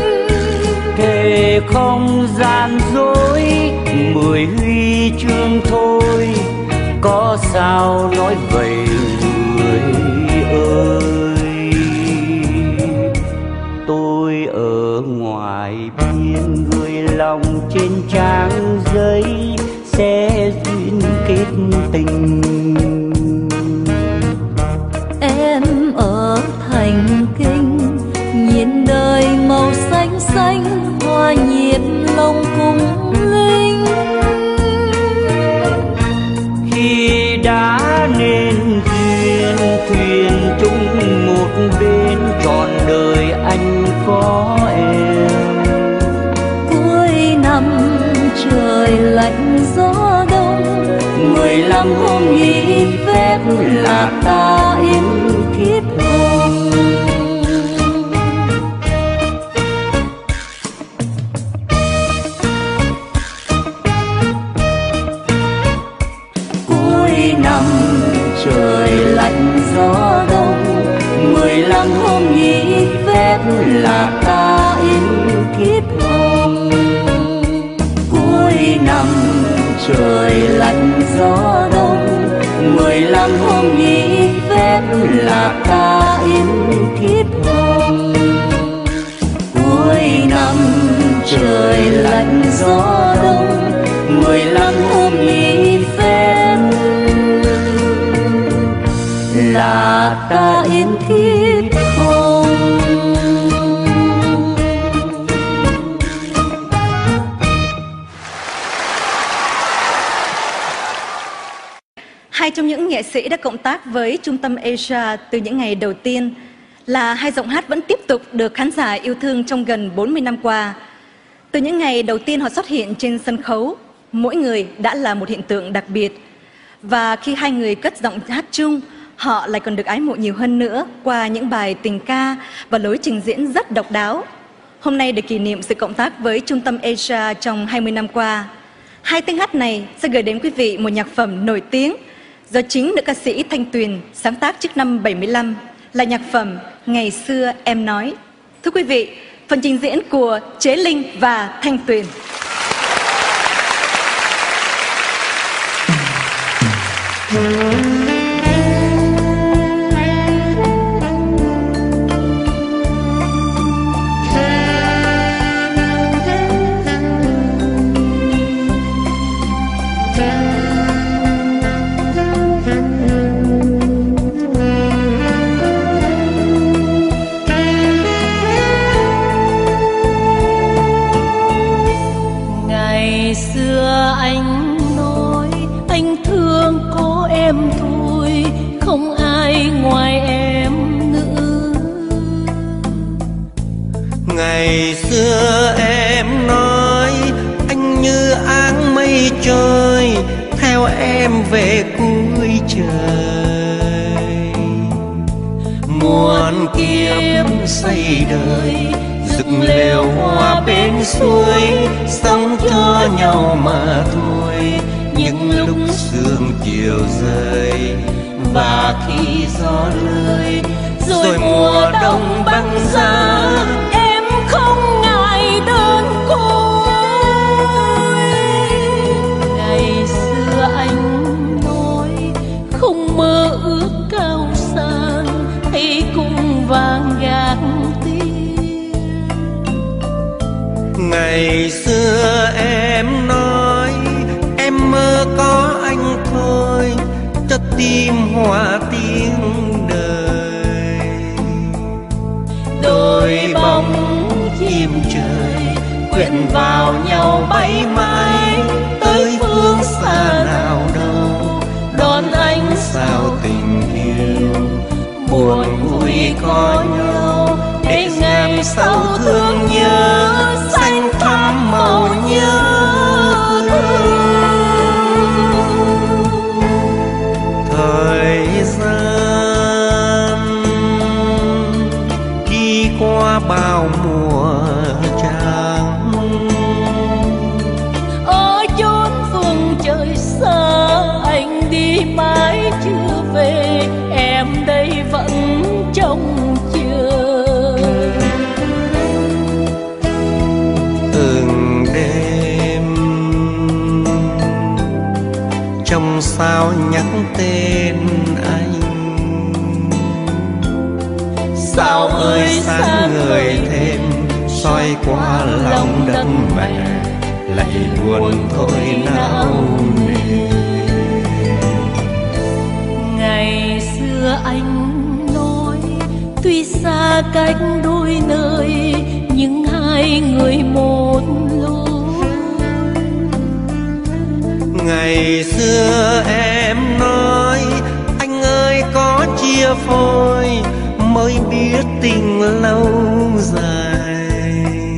Thề không gian dối, mười huy chương thôi, có sao nói vậy người ơi. Tôi ở ngoài biên gửi lòng trên trang giấy, sẽ duyên kết tình. Em ở thành kinh, nhìn đời màu xanh xanh, hoa nhiệt lòng cùng linh. Khi đã nên duyên thuyền chung một bên, trọn đời anh có em. Cuối năm trời lạnh gió đông, mười lăm hôm nghỉ phép là ta yến thiết hồng. Cuối năm trời lạnh gió đông, mười lăm hôm nghỉ phép là ta yến thiết hồng. Cuối năm trời lạnh gió đông, mười lăm hôm nghỉ phép là ta yến thiết hồng. Cuối năm trời lạnh gió đông, mười lăm hôm nghỉ phép là ta yến thiết hồng. Hai trong những nghệ sĩ đã cộng tác với Trung tâm Asia từ những ngày đầu tiên là hai giọng hát vẫn tiếp tục được khán giả yêu thương trong gần bốn mươi năm qua. Từ những ngày đầu tiên họ xuất hiện trên sân khấu, mỗi người đã là một hiện tượng đặc biệt. Và khi hai người cất giọng hát chung, họ lại còn được ái mộ nhiều hơn nữa qua những bài tình ca và lối trình diễn rất độc đáo. Hôm nay để kỷ niệm sự cộng tác với Trung tâm Asia trong hai mươi năm qua, hai tiếng hát này sẽ gửi đến quý vị một nhạc phẩm nổi tiếng do chính nữ ca sĩ Thanh Tuyền sáng tác trước năm bảy mươi lăm, là nhạc phẩm Ngày Xưa Em Nói. Thưa quý vị, phần trình diễn của Chế Linh và Thanh Tuyền. Ngày xưa em nói anh như áng mây trôi, theo em về cuối trời. Muôn kiếp xây đời, dựng lều hoa bên suối, sống cho nhau mà thôi. Những lúc sương chiều rơi và khi gió lơi, rồi mùa đông băng giá, em không ngại đơn côi. Ngày xưa anh nói không mơ ước cao sang, hay cung vàng gạt tiền. Ngày xưa em nói em mơ có anh thôi, cho tim hòa tiếng đời. Đôi bóng chim trời quyện vào nhau bay mãi, tới phương xa nào đâu đón ánh sao tình yêu. Buồn vui có nhau để ngàn sau thương nhớ, xanh thắm màu nhớ thương. Thời gian đi qua bao mùa trắng, ở chốn phương trời xa anh đi mãi chưa về, em đây vẫn trông chờ. Từng đêm trong sao nhắc tên anh, sao ơi sáng người thêm soi qua lòng đất mẹ, lại buồn thôi nào nề. Ngày xưa anh nói tuy xa cách đôi nơi, nhưng hai người một lối. Ngày xưa em nói anh ơi có chia phôi, mới biết tình lâu dài.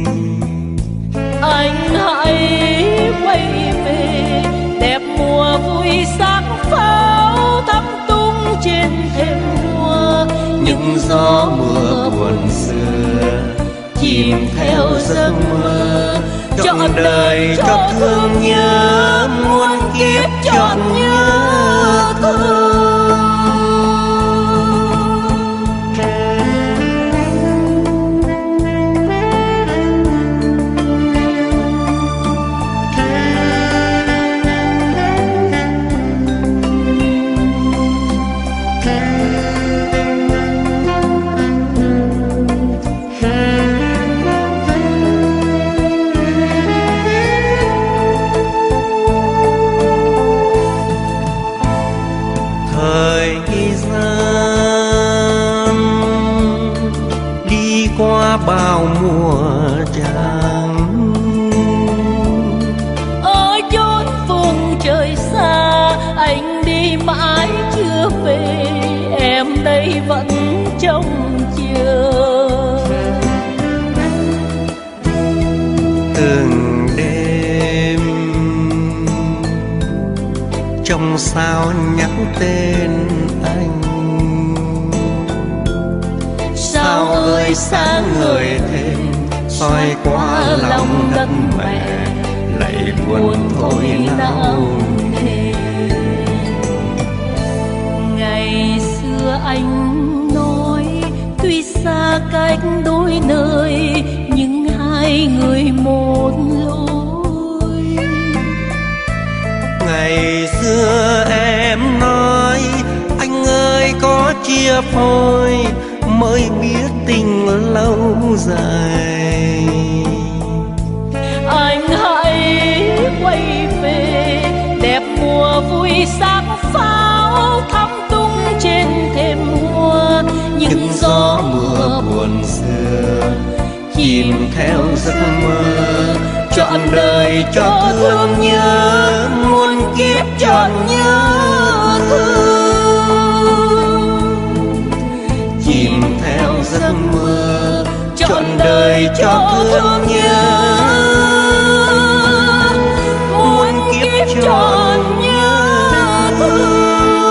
Anh hãy quay về, đẹp mùa vui sáng pháo thắm tung trên thềm hoa. Những gió mưa buồn xưa chìm theo giấc mơ, trọn đời cho thương nhớ, muôn kiếp trọn nhớ thương. Qua bao mùa trắng, ở chốn phương trời xa anh đi mãi chưa về, em đây vẫn trông chờ. Từng đêm trong sao nhắc tên anh, sao ơi sáng người thêm soi qua lòng đất mẹ, lại buồn thôi nào nề. Ngày xưa anh nói tuy xa cách đôi nơi, nhưng hai người một lối. Ngày xưa em nói anh ơi có chia phôi, mới biết tình lâu dài. Anh hãy quay về, đẹp mùa vui sáng pháo thắm tung trên thềm hoa. Những gió mưa buồn xưa chìm theo giấc mơ, trọn đời cho thương nhớ, muôn kiếp trọn nhớ thương. Chìm theo giấc mơ, trọn trọn đời cho thương nhớ, muôn kiếp trọn nhớ thương.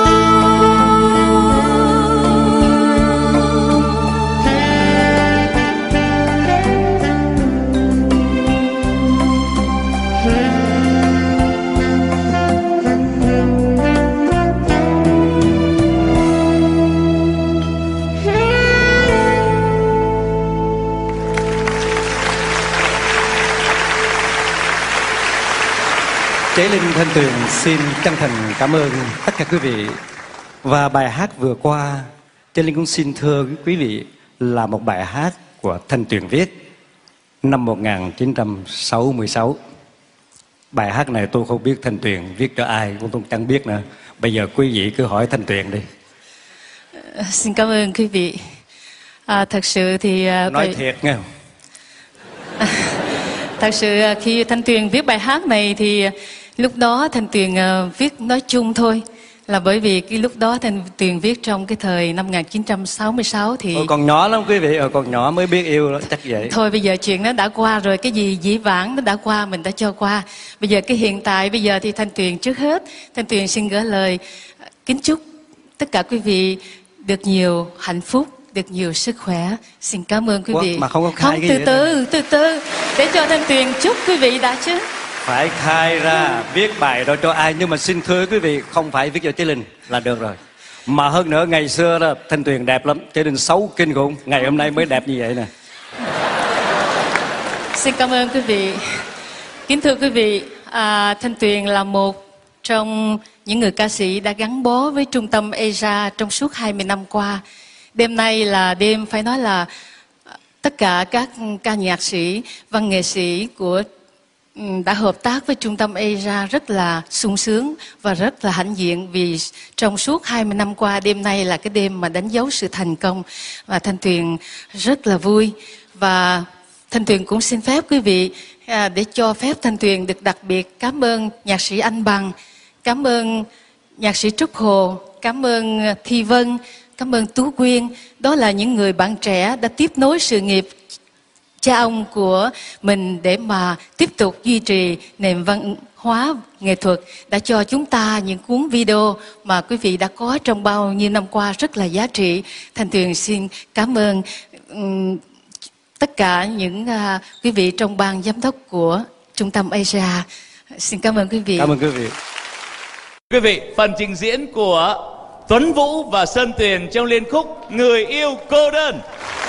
Chế Linh Thanh Tuyền xin chân thành cảm ơn tất cả quý vị. Và bài hát vừa qua, Chế Linh cũng xin thưa quý vị là một bài hát của Thanh Tuyền viết năm một nghìn chín trăm sáu mươi sáu. Bài hát này tôi không biết Thanh Tuyền viết cho ai, cũng tôi chẳng biết nữa. Bây giờ quý vị cứ hỏi Thanh Tuyền đi. À, xin cảm ơn quý vị. À, thật sự thì... À, Nói bài... thiệt nghe. À, thật sự khi Thanh Tuyền viết bài hát này thì lúc đó Thanh Tuyền uh, viết nói chung thôi. Là bởi vì cái lúc đó Thanh Tuyền viết trong cái thời năm một nghìn chín trăm sáu mươi sáu thì... Ôi, còn nhỏ lắm quý vị, ờ, còn nhỏ mới biết yêu đó, chắc vậy. Thôi bây giờ chuyện nó đã qua rồi, cái gì dĩ vãng nó đã qua mình đã cho qua. Bây giờ cái hiện tại bây giờ thì Thanh Tuyền trước hết, Thanh Tuyền xin gửi lời kính chúc tất cả quý vị được nhiều hạnh phúc, được nhiều sức khỏe. Xin cảm ơn quý Ủa, vị. mà không có khai không, cái từ gì từ, từ từ, để cho Thanh Tuyền chúc quý vị đã chứ. Phải khai ra viết bài đó cho ai. Nhưng mà xin thưa quý vị, không phải viết cho Chế Linh là được rồi. Mà hơn nữa ngày xưa đó Thanh Tuyền đẹp lắm, Chế Linh xấu kinh khủng. Ngày hôm nay mới đẹp như vậy nè. Xin cảm ơn quý vị. Kính thưa quý vị, à, Thanh Tuyền là một trong những người ca sĩ đã gắn bó với trung tâm e rờ a trong suốt hai mươi năm qua. Đêm nay là đêm phải nói là tất cả các ca nhạc sĩ, văn nghệ sĩ của đã hợp tác với trung tâm e rờ a rất là sung sướng và rất là hãnh diện, vì trong suốt hai mươi năm qua đêm nay là cái đêm mà đánh dấu sự thành công, và Thanh Tuyền rất là vui. Và Thanh Tuyền cũng xin phép quý vị à, để cho phép Thanh Tuyền được đặc biệt cảm ơn nhạc sĩ Anh Bằng, cảm ơn nhạc sĩ Trúc Hồ, cảm ơn Thi Vân, cảm ơn Tú Quyên. Đó là những người bạn trẻ đã tiếp nối sự nghiệp cha ông của mình để mà tiếp tục duy trì nền văn hóa nghệ thuật, đã cho chúng ta những cuốn video mà quý vị đã có trong bao nhiêu năm qua rất là giá trị. Thanh Tuyền xin cảm ơn um, tất cả những uh, quý vị trong ban giám đốc của trung tâm e rờ a. Xin cảm ơn quý vị. Cảm ơn quý vị. Quý vị, phần trình diễn của Tuấn Vũ và Sơn Tuyền trong liên khúc Người Yêu Cô Đơn.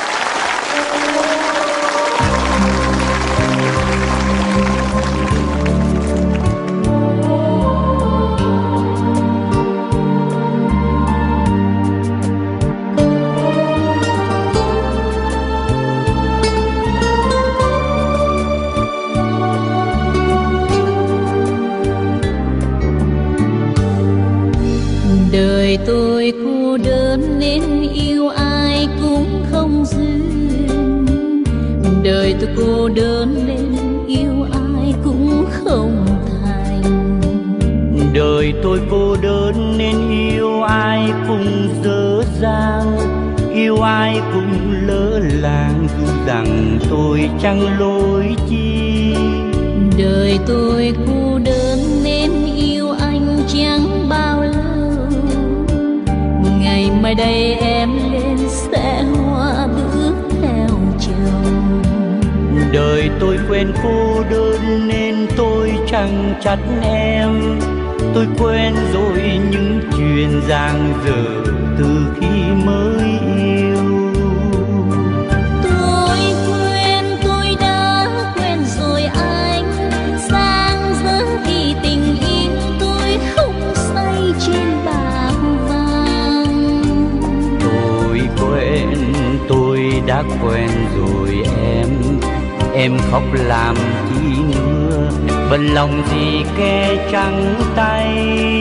Đời tôi cô đơn nên yêu ai cũng không duyên. Đời tôi cô đơn nên yêu ai cũng không thành. Đời tôi cô đơn nên yêu ai cũng dở dang, yêu ai cũng lỡ làng, dù rằng tôi chẳng lỗi chi. Đời tôi cô đơn nên yêu anh chẳng bao lâu. Ngày mai đây em lên sẽ hoa bước theo chồng. Đời tôi quen cô đơn nên tôi chẳng trách em. Tôi quen rồi những chuyện dang dở từ khi mới yêu. Tôi quen, tôi đã quen rồi anh. Sang giờ thì tình yêu tôi không say trên bạc vàng. Tôi quen, tôi đã quen rồi em. Em khóc làm chi nữa, bận lòng gì kẻ trắng tay.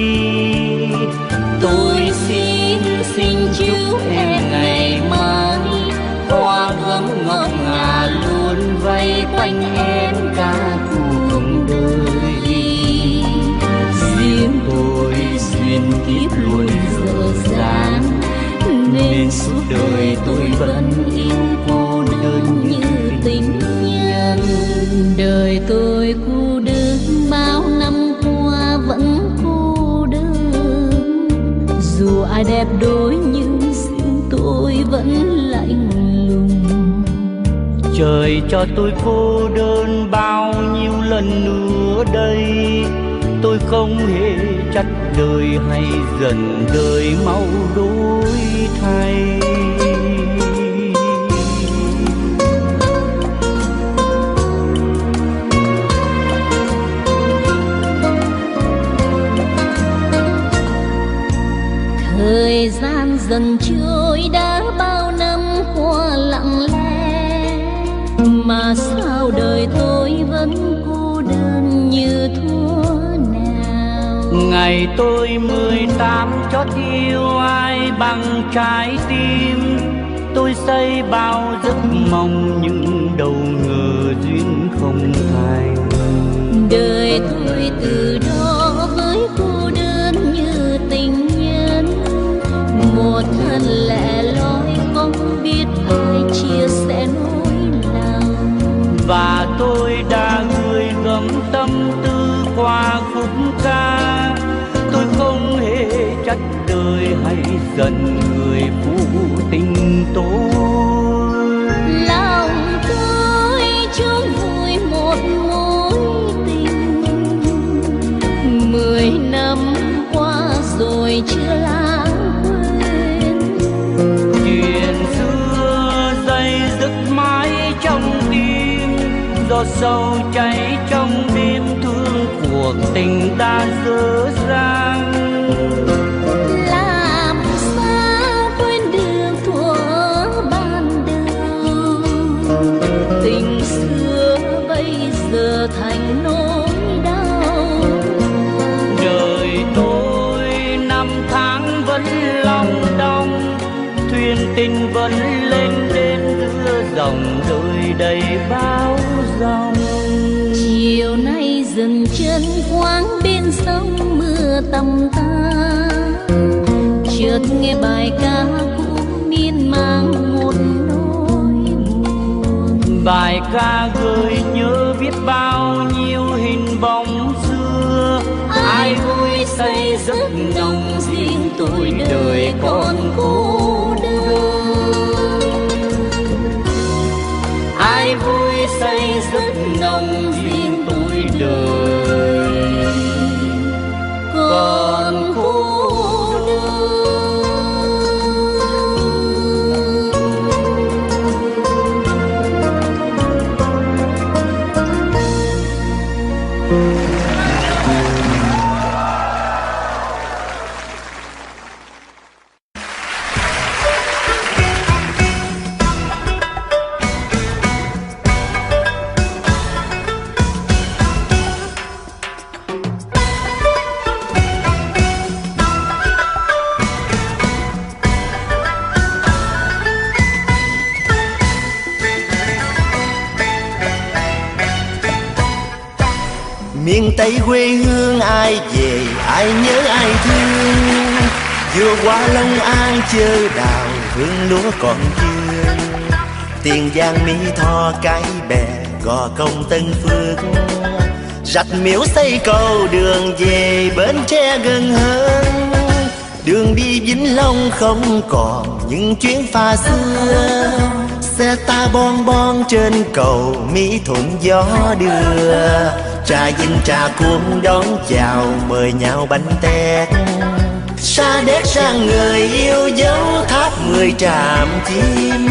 Tôi xin, xin chúc em ngày mai hoa hương ngọt ngào luôn vây quanh em cả cuộc đời. Riêng tôi duyên kiếp luôn dở dang, nên suốt đời tôi vẫn yêu cô đơn như trời cho tôi cô đơn bao nhiêu lần nữa đây. Tôi không hề trách đời hay giận đời mau đổi thay. Thời gian dần trôi đã bao năm qua lặng lẽ, mà sao đời tôi vẫn cô đơn như thuở nào. Ngày tôi mười tám chót yêu ai bằng trái tim, tôi xây bao giấc mong nhưng đâu ngờ duyên không thành. Đời tôi từ đó với cô đơn như tình nhân, một thân lẻ loi không biết ai chia sẻ nỗi lòng. Và tôi đã gửi gắm tâm tư qua khúc ca. Tôi không hề trách đời hay giận người phụ tình tôi. Lòng tôi chốn vui một mối tình, mười năm qua rồi chưa lãng quên. Chuyện xưa dây dứt mãi trong tim, giọt sâu cháy trong đêm thương cuộc tình ta dở dang. Làm sao quên được thuở ban đầu, tình xưa bây giờ thành nỗi đau. Đời tôi năm tháng vẫn long đong, thuyền tình vẫn lênh đênh giữa dòng đời đầy bão giông. Chiều nay dừng chân khoáng bên sông mưa tầm tã, chợt nghe bài ca cũ miên man một nỗi buồn. Bài ca gợi nhớ biết bao nhiêu hình bóng xưa, ai vui say giấc nồng riêng tôi đời còn cô đơn. Ai vui say giấc nồng riêng tôi đời còn cô đơn. Miền Tây quê hương ai về ai nhớ ai thương, vừa qua Long An chơ đào hương lúa còn chưa. Tiền Giang Mỹ Tho Cái Bè Gò Công Tân Phước, rạch Miễu xây cầu đường về Bến Tre gần hơn. Đường đi Vĩnh Long không còn những chuyến pha xưa, xe ta bon bon trên cầu Mỹ Thuận gió đưa. Trà vinh trà cuốn đón chào mời nhau bánh tét, xa đét sang người yêu dấu tháp mười tràm chim.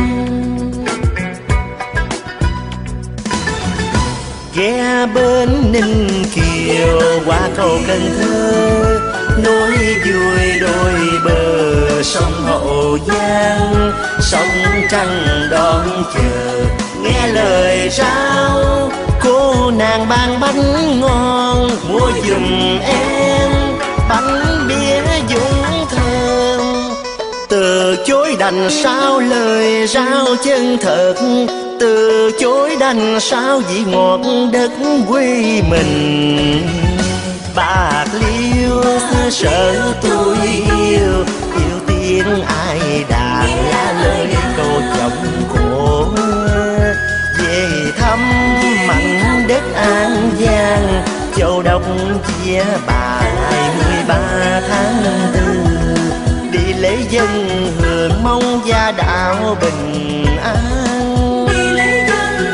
Ghé bến Ninh Kiều qua cầu Cần Thơ, nối vui đôi bờ sông Hậu Giang. Sông trăng đón chờ nghe lời rao, cô nàng ban bánh ngon mua giùm em bánh bia dũng thơm. Từ chối đành sao lời rao chân thật, từ chối đành sao vị ngọt đất quê mình. Bạc Liêu sợ tôi yêu, yêu tiếng ai đàn lá lời câu chồng khổ. Về thăm mảnh đất An Giang, châu đốc chia bà hai mươi ba tháng tư. Đi lễ dân hưởng mong gia đạo bình an, đi lễ dân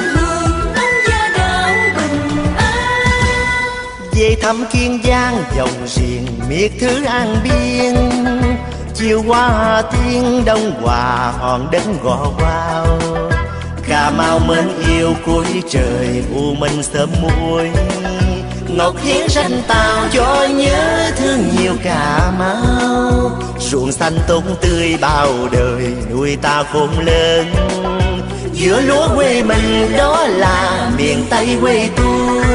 thăm Kiên Giang dòng riêng miệt thứ An Biên. Chiều qua Hà Tiên Đông Hòa hòn đất gò Quao. Cà Mau mến yêu cuối trời u minh sớm muối. Ngọc Hiến ranh tàu cho nhớ thương nhiều Cà Mau. Ruộng xanh tốt tươi bao đời nuôi ta khôn lớn. Giữa lúa quê mình đó là miền Tây quê tôi.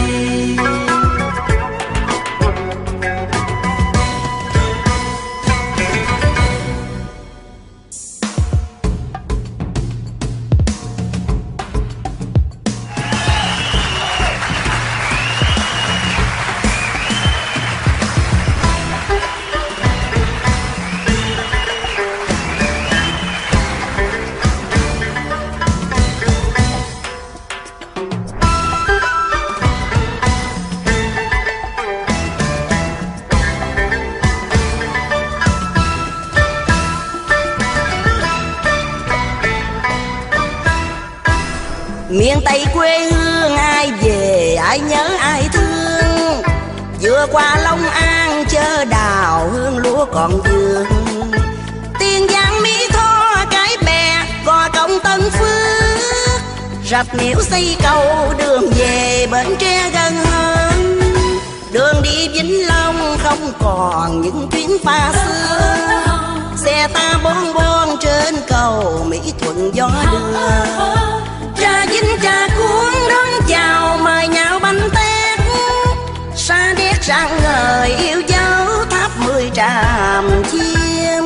Miền Tây quê hương ai về ai nhớ ai thương. Vừa qua Long An chớ đào hương lúa còn vương. Tiền Giang Mỹ Tho Cái Bè Gò Công Tân Phước. Rạch Miễu xây cầu đường về Bến Tre gần hơn. Đường đi Vĩnh Long không còn những chuyến pha xưa. Xe ta bon bon trên cầu Mỹ Thuận gió đưa. Trà Vinh trà cuốn đón chào mời nhạo bánh tét. Sa đéc rạng ngời yêu dấu tháp mười tràm chiêm.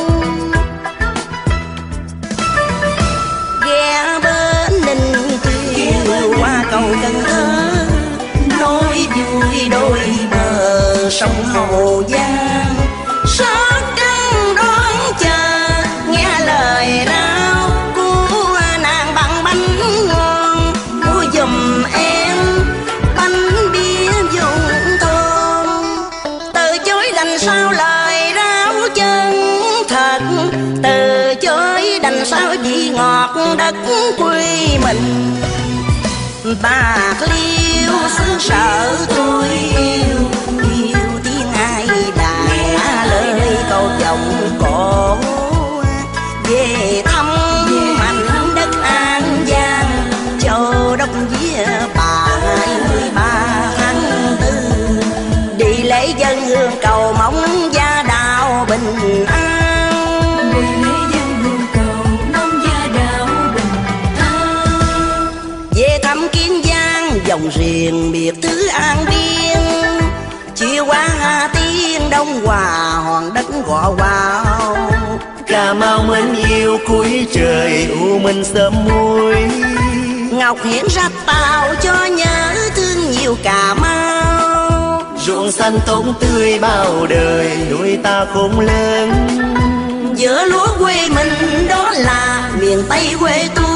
Ghe bến Ninh Kiều qua cầu Cần Thơ. Nối vui đôi bờ sông Hậu Giang. Sóc Trăng đón chờ nghe lời rao của nàng bằng bánh ngon. Mua giùm em bánh bia dùng thơm. Từ chối đành sao lời ráo chân thật. Từ chối đành sao vị ngọt đất quê mình. Bạc Liêu xứ sở tôi yêu. Yêu tiếng ai đàn lời câu giọng cổ. Về thăm mảnh đất An Giang Châu Đốc Vía Bà hai mươi ba tháng tư. Đi lễ dân hương cầu mong gia đạo bình an. Đi lễ dân hương cầu mong gia đạo bình an. Về thăm Kiên Giang dòng riêng biệt thứ An Biên. Chiều qua Hà Tiên Đông Hòa hòn đất gò Quao. Cà Mau mến yêu cuối trời u minh sớm muối. Ngọc Hiển rạch tàu cho nhớ thương nhiều Cà Mau. Ruộng xanh tốt tươi bao đời nuôi ta khôn lớn. Giữa lúa quê mình đó là miền Tây quê tôi.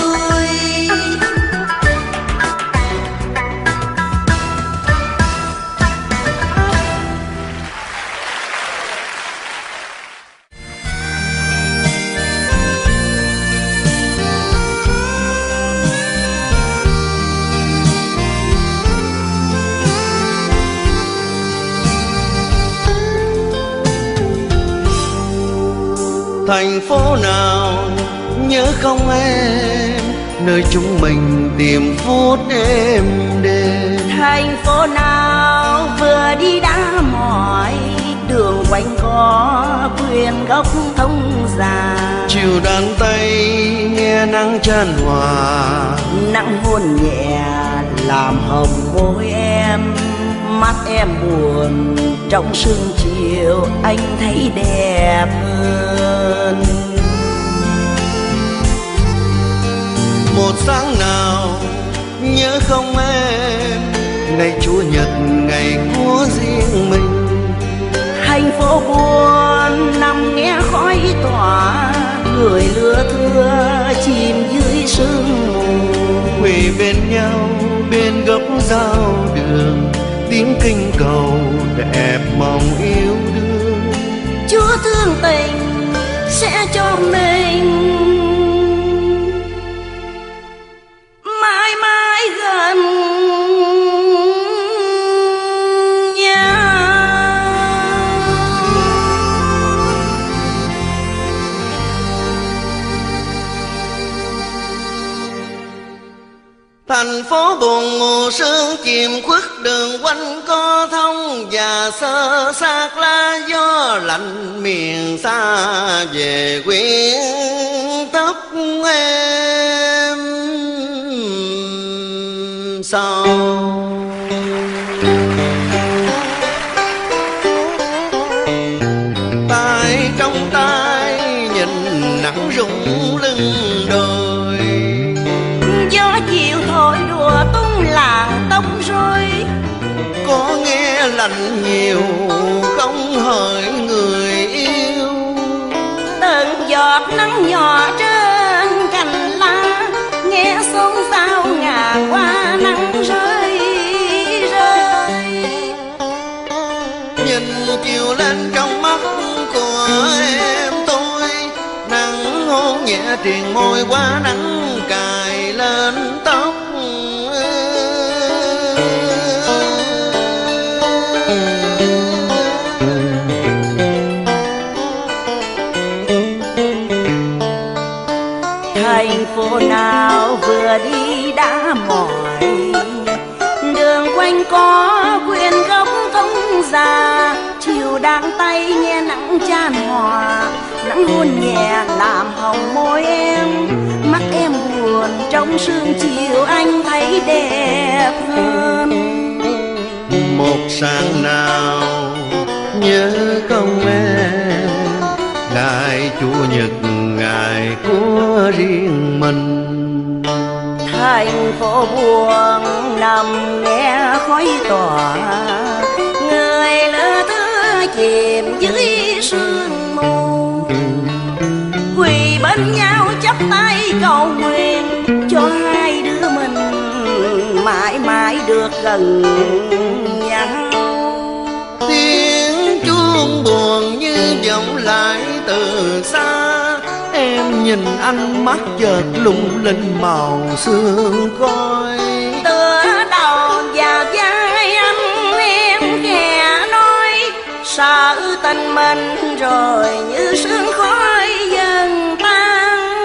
Thành phố nào nhớ không em, nơi chúng mình tìm phút êm đêm. Thành phố nào vừa đi đã mỏi, đường quanh co quyền góc thông già. Chiều đàn tay nghe nắng chan hòa, nắng hôn nhẹ làm hồng môi em. Mắt em buồn trong sương chiều, anh thấy đẹp hơn. Một sáng nào nhớ không em, ngày Chủ nhật ngày của riêng mình. Thành phố buồn nằm nghe khói tỏa, người lưa thưa chìm dưới sương mù. Quỳ bên nhau bên góc giao đường, tiếng kinh cầu đẹp mong yêu đương. Chúa thương tình sẽ cho mình mãi mãi gần Thành phố buồn mùa sương chìm khuất, đường quanh co thông và sơ sát lá gió lạnh miền xa về quyến tóc em sau. Tay trong tay nhìn nắng rung lưng đồi, gió chiều thổi đùa tung làng tóc rối. Có nghe lạnh nhiều không hỡi người yêu, từng giọt nắng nhỏ trên cành lá, nghe xôn xao ngàn hoa nắng rơi rơi. Nhìn chiều lên trong mắt của em tôi, nắng hôn nhẹ triền môi qua nắng cài lên tóc. Thành phố nào vừa đi đã mỏi, đường quanh có quyện gốc thông già. Chiều đang tay nghe nắng chan hòa, nắng hôn nhẹ làm hồng môi em. Mắt em buồn trong sương chiều anh thấy đẹp hơn. Một sáng nào nhớ không em, ngày chủ nhật ngày của riêng mình. Thành phố buồn nằm nghe khói tỏa, người lỡ thưa chìm dưới sương mù. Quỳ bên nhau chắp tay cầu nguyện cho hai đứa mình mãi mãi được gần nhau. Tiếng chuông buồn như vọng lại từ xa, em nhìn anh mắt chợt lung linh màu sương khói. Tựa đầu vào vai anh em khẽ nói, sợ tình mình rồi như sương khói dần tan.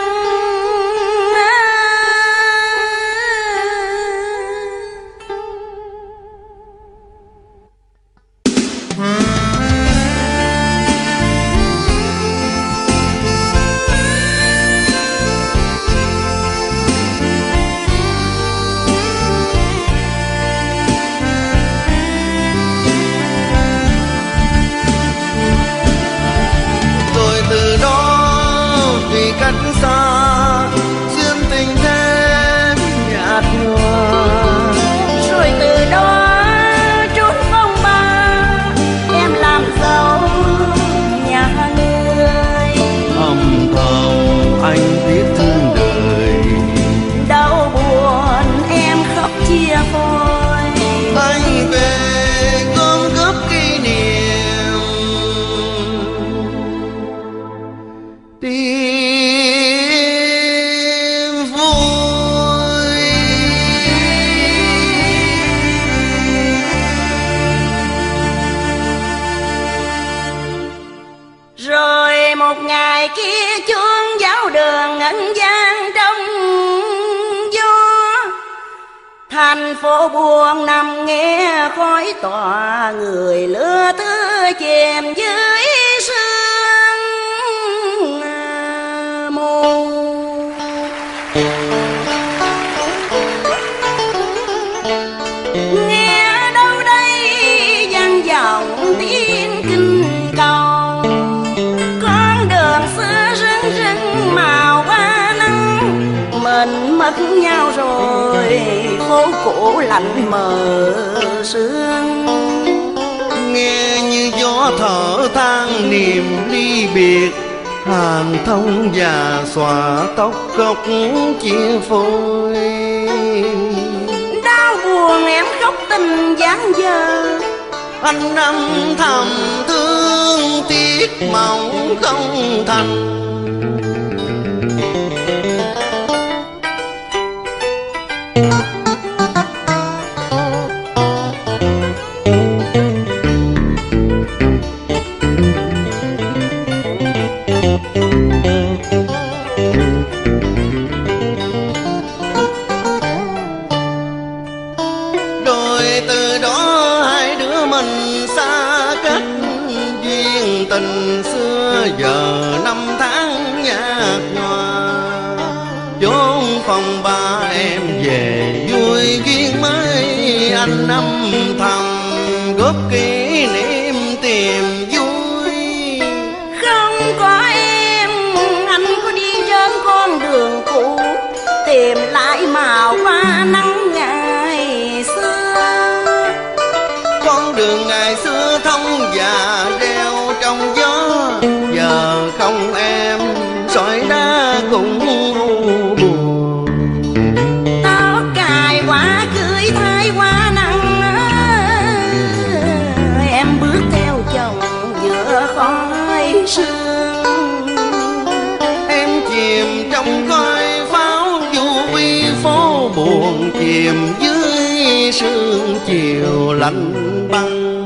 Cách xa duyên tình thêm nhạt nhòa, rồi từ đó trốn phong ba em làm dâu nhà người. Âm thầm anh biết thương đời, đau buồn em khóc chia phôi. Anh về gom góp kỷ niệm đi. Rồi một ngày kia chuông giáo đường ngân vang trong gió, thành phố buồn nằm nghe khói tỏa, người lửa thưa chìm dưới sương mù. Nghe đâu đây vang vọng tiếng kinh cầu, con đường xưa rưng rưng màu ba nắng. Mình mất nhau rồi phố cũ lạnh mờ sương. Nghe như gió thở than niềm ly biệt, hàn thông và xòa tóc khóc chia phôi. Đau buồn em khóc tình dáng dở, anh âm thầm thương tiếc mong không thành. em về vui duyên mấy anh âm thầm góp kỷ niệm tìm vui. Không có em, anh có đi trên con đường cũ, tìm lại màu hoa nắng ngày xưa. Con đường ngày xưa thông và reo trong gió, giờ không em sỏi đá cũng buồn. Tóc cài quả cưới thay hoa nắng, em bước theo chồng giữa khói sương. Em chìm trong khói pháo vui phố buồn, chìm dưới sương chiều lạnh băng.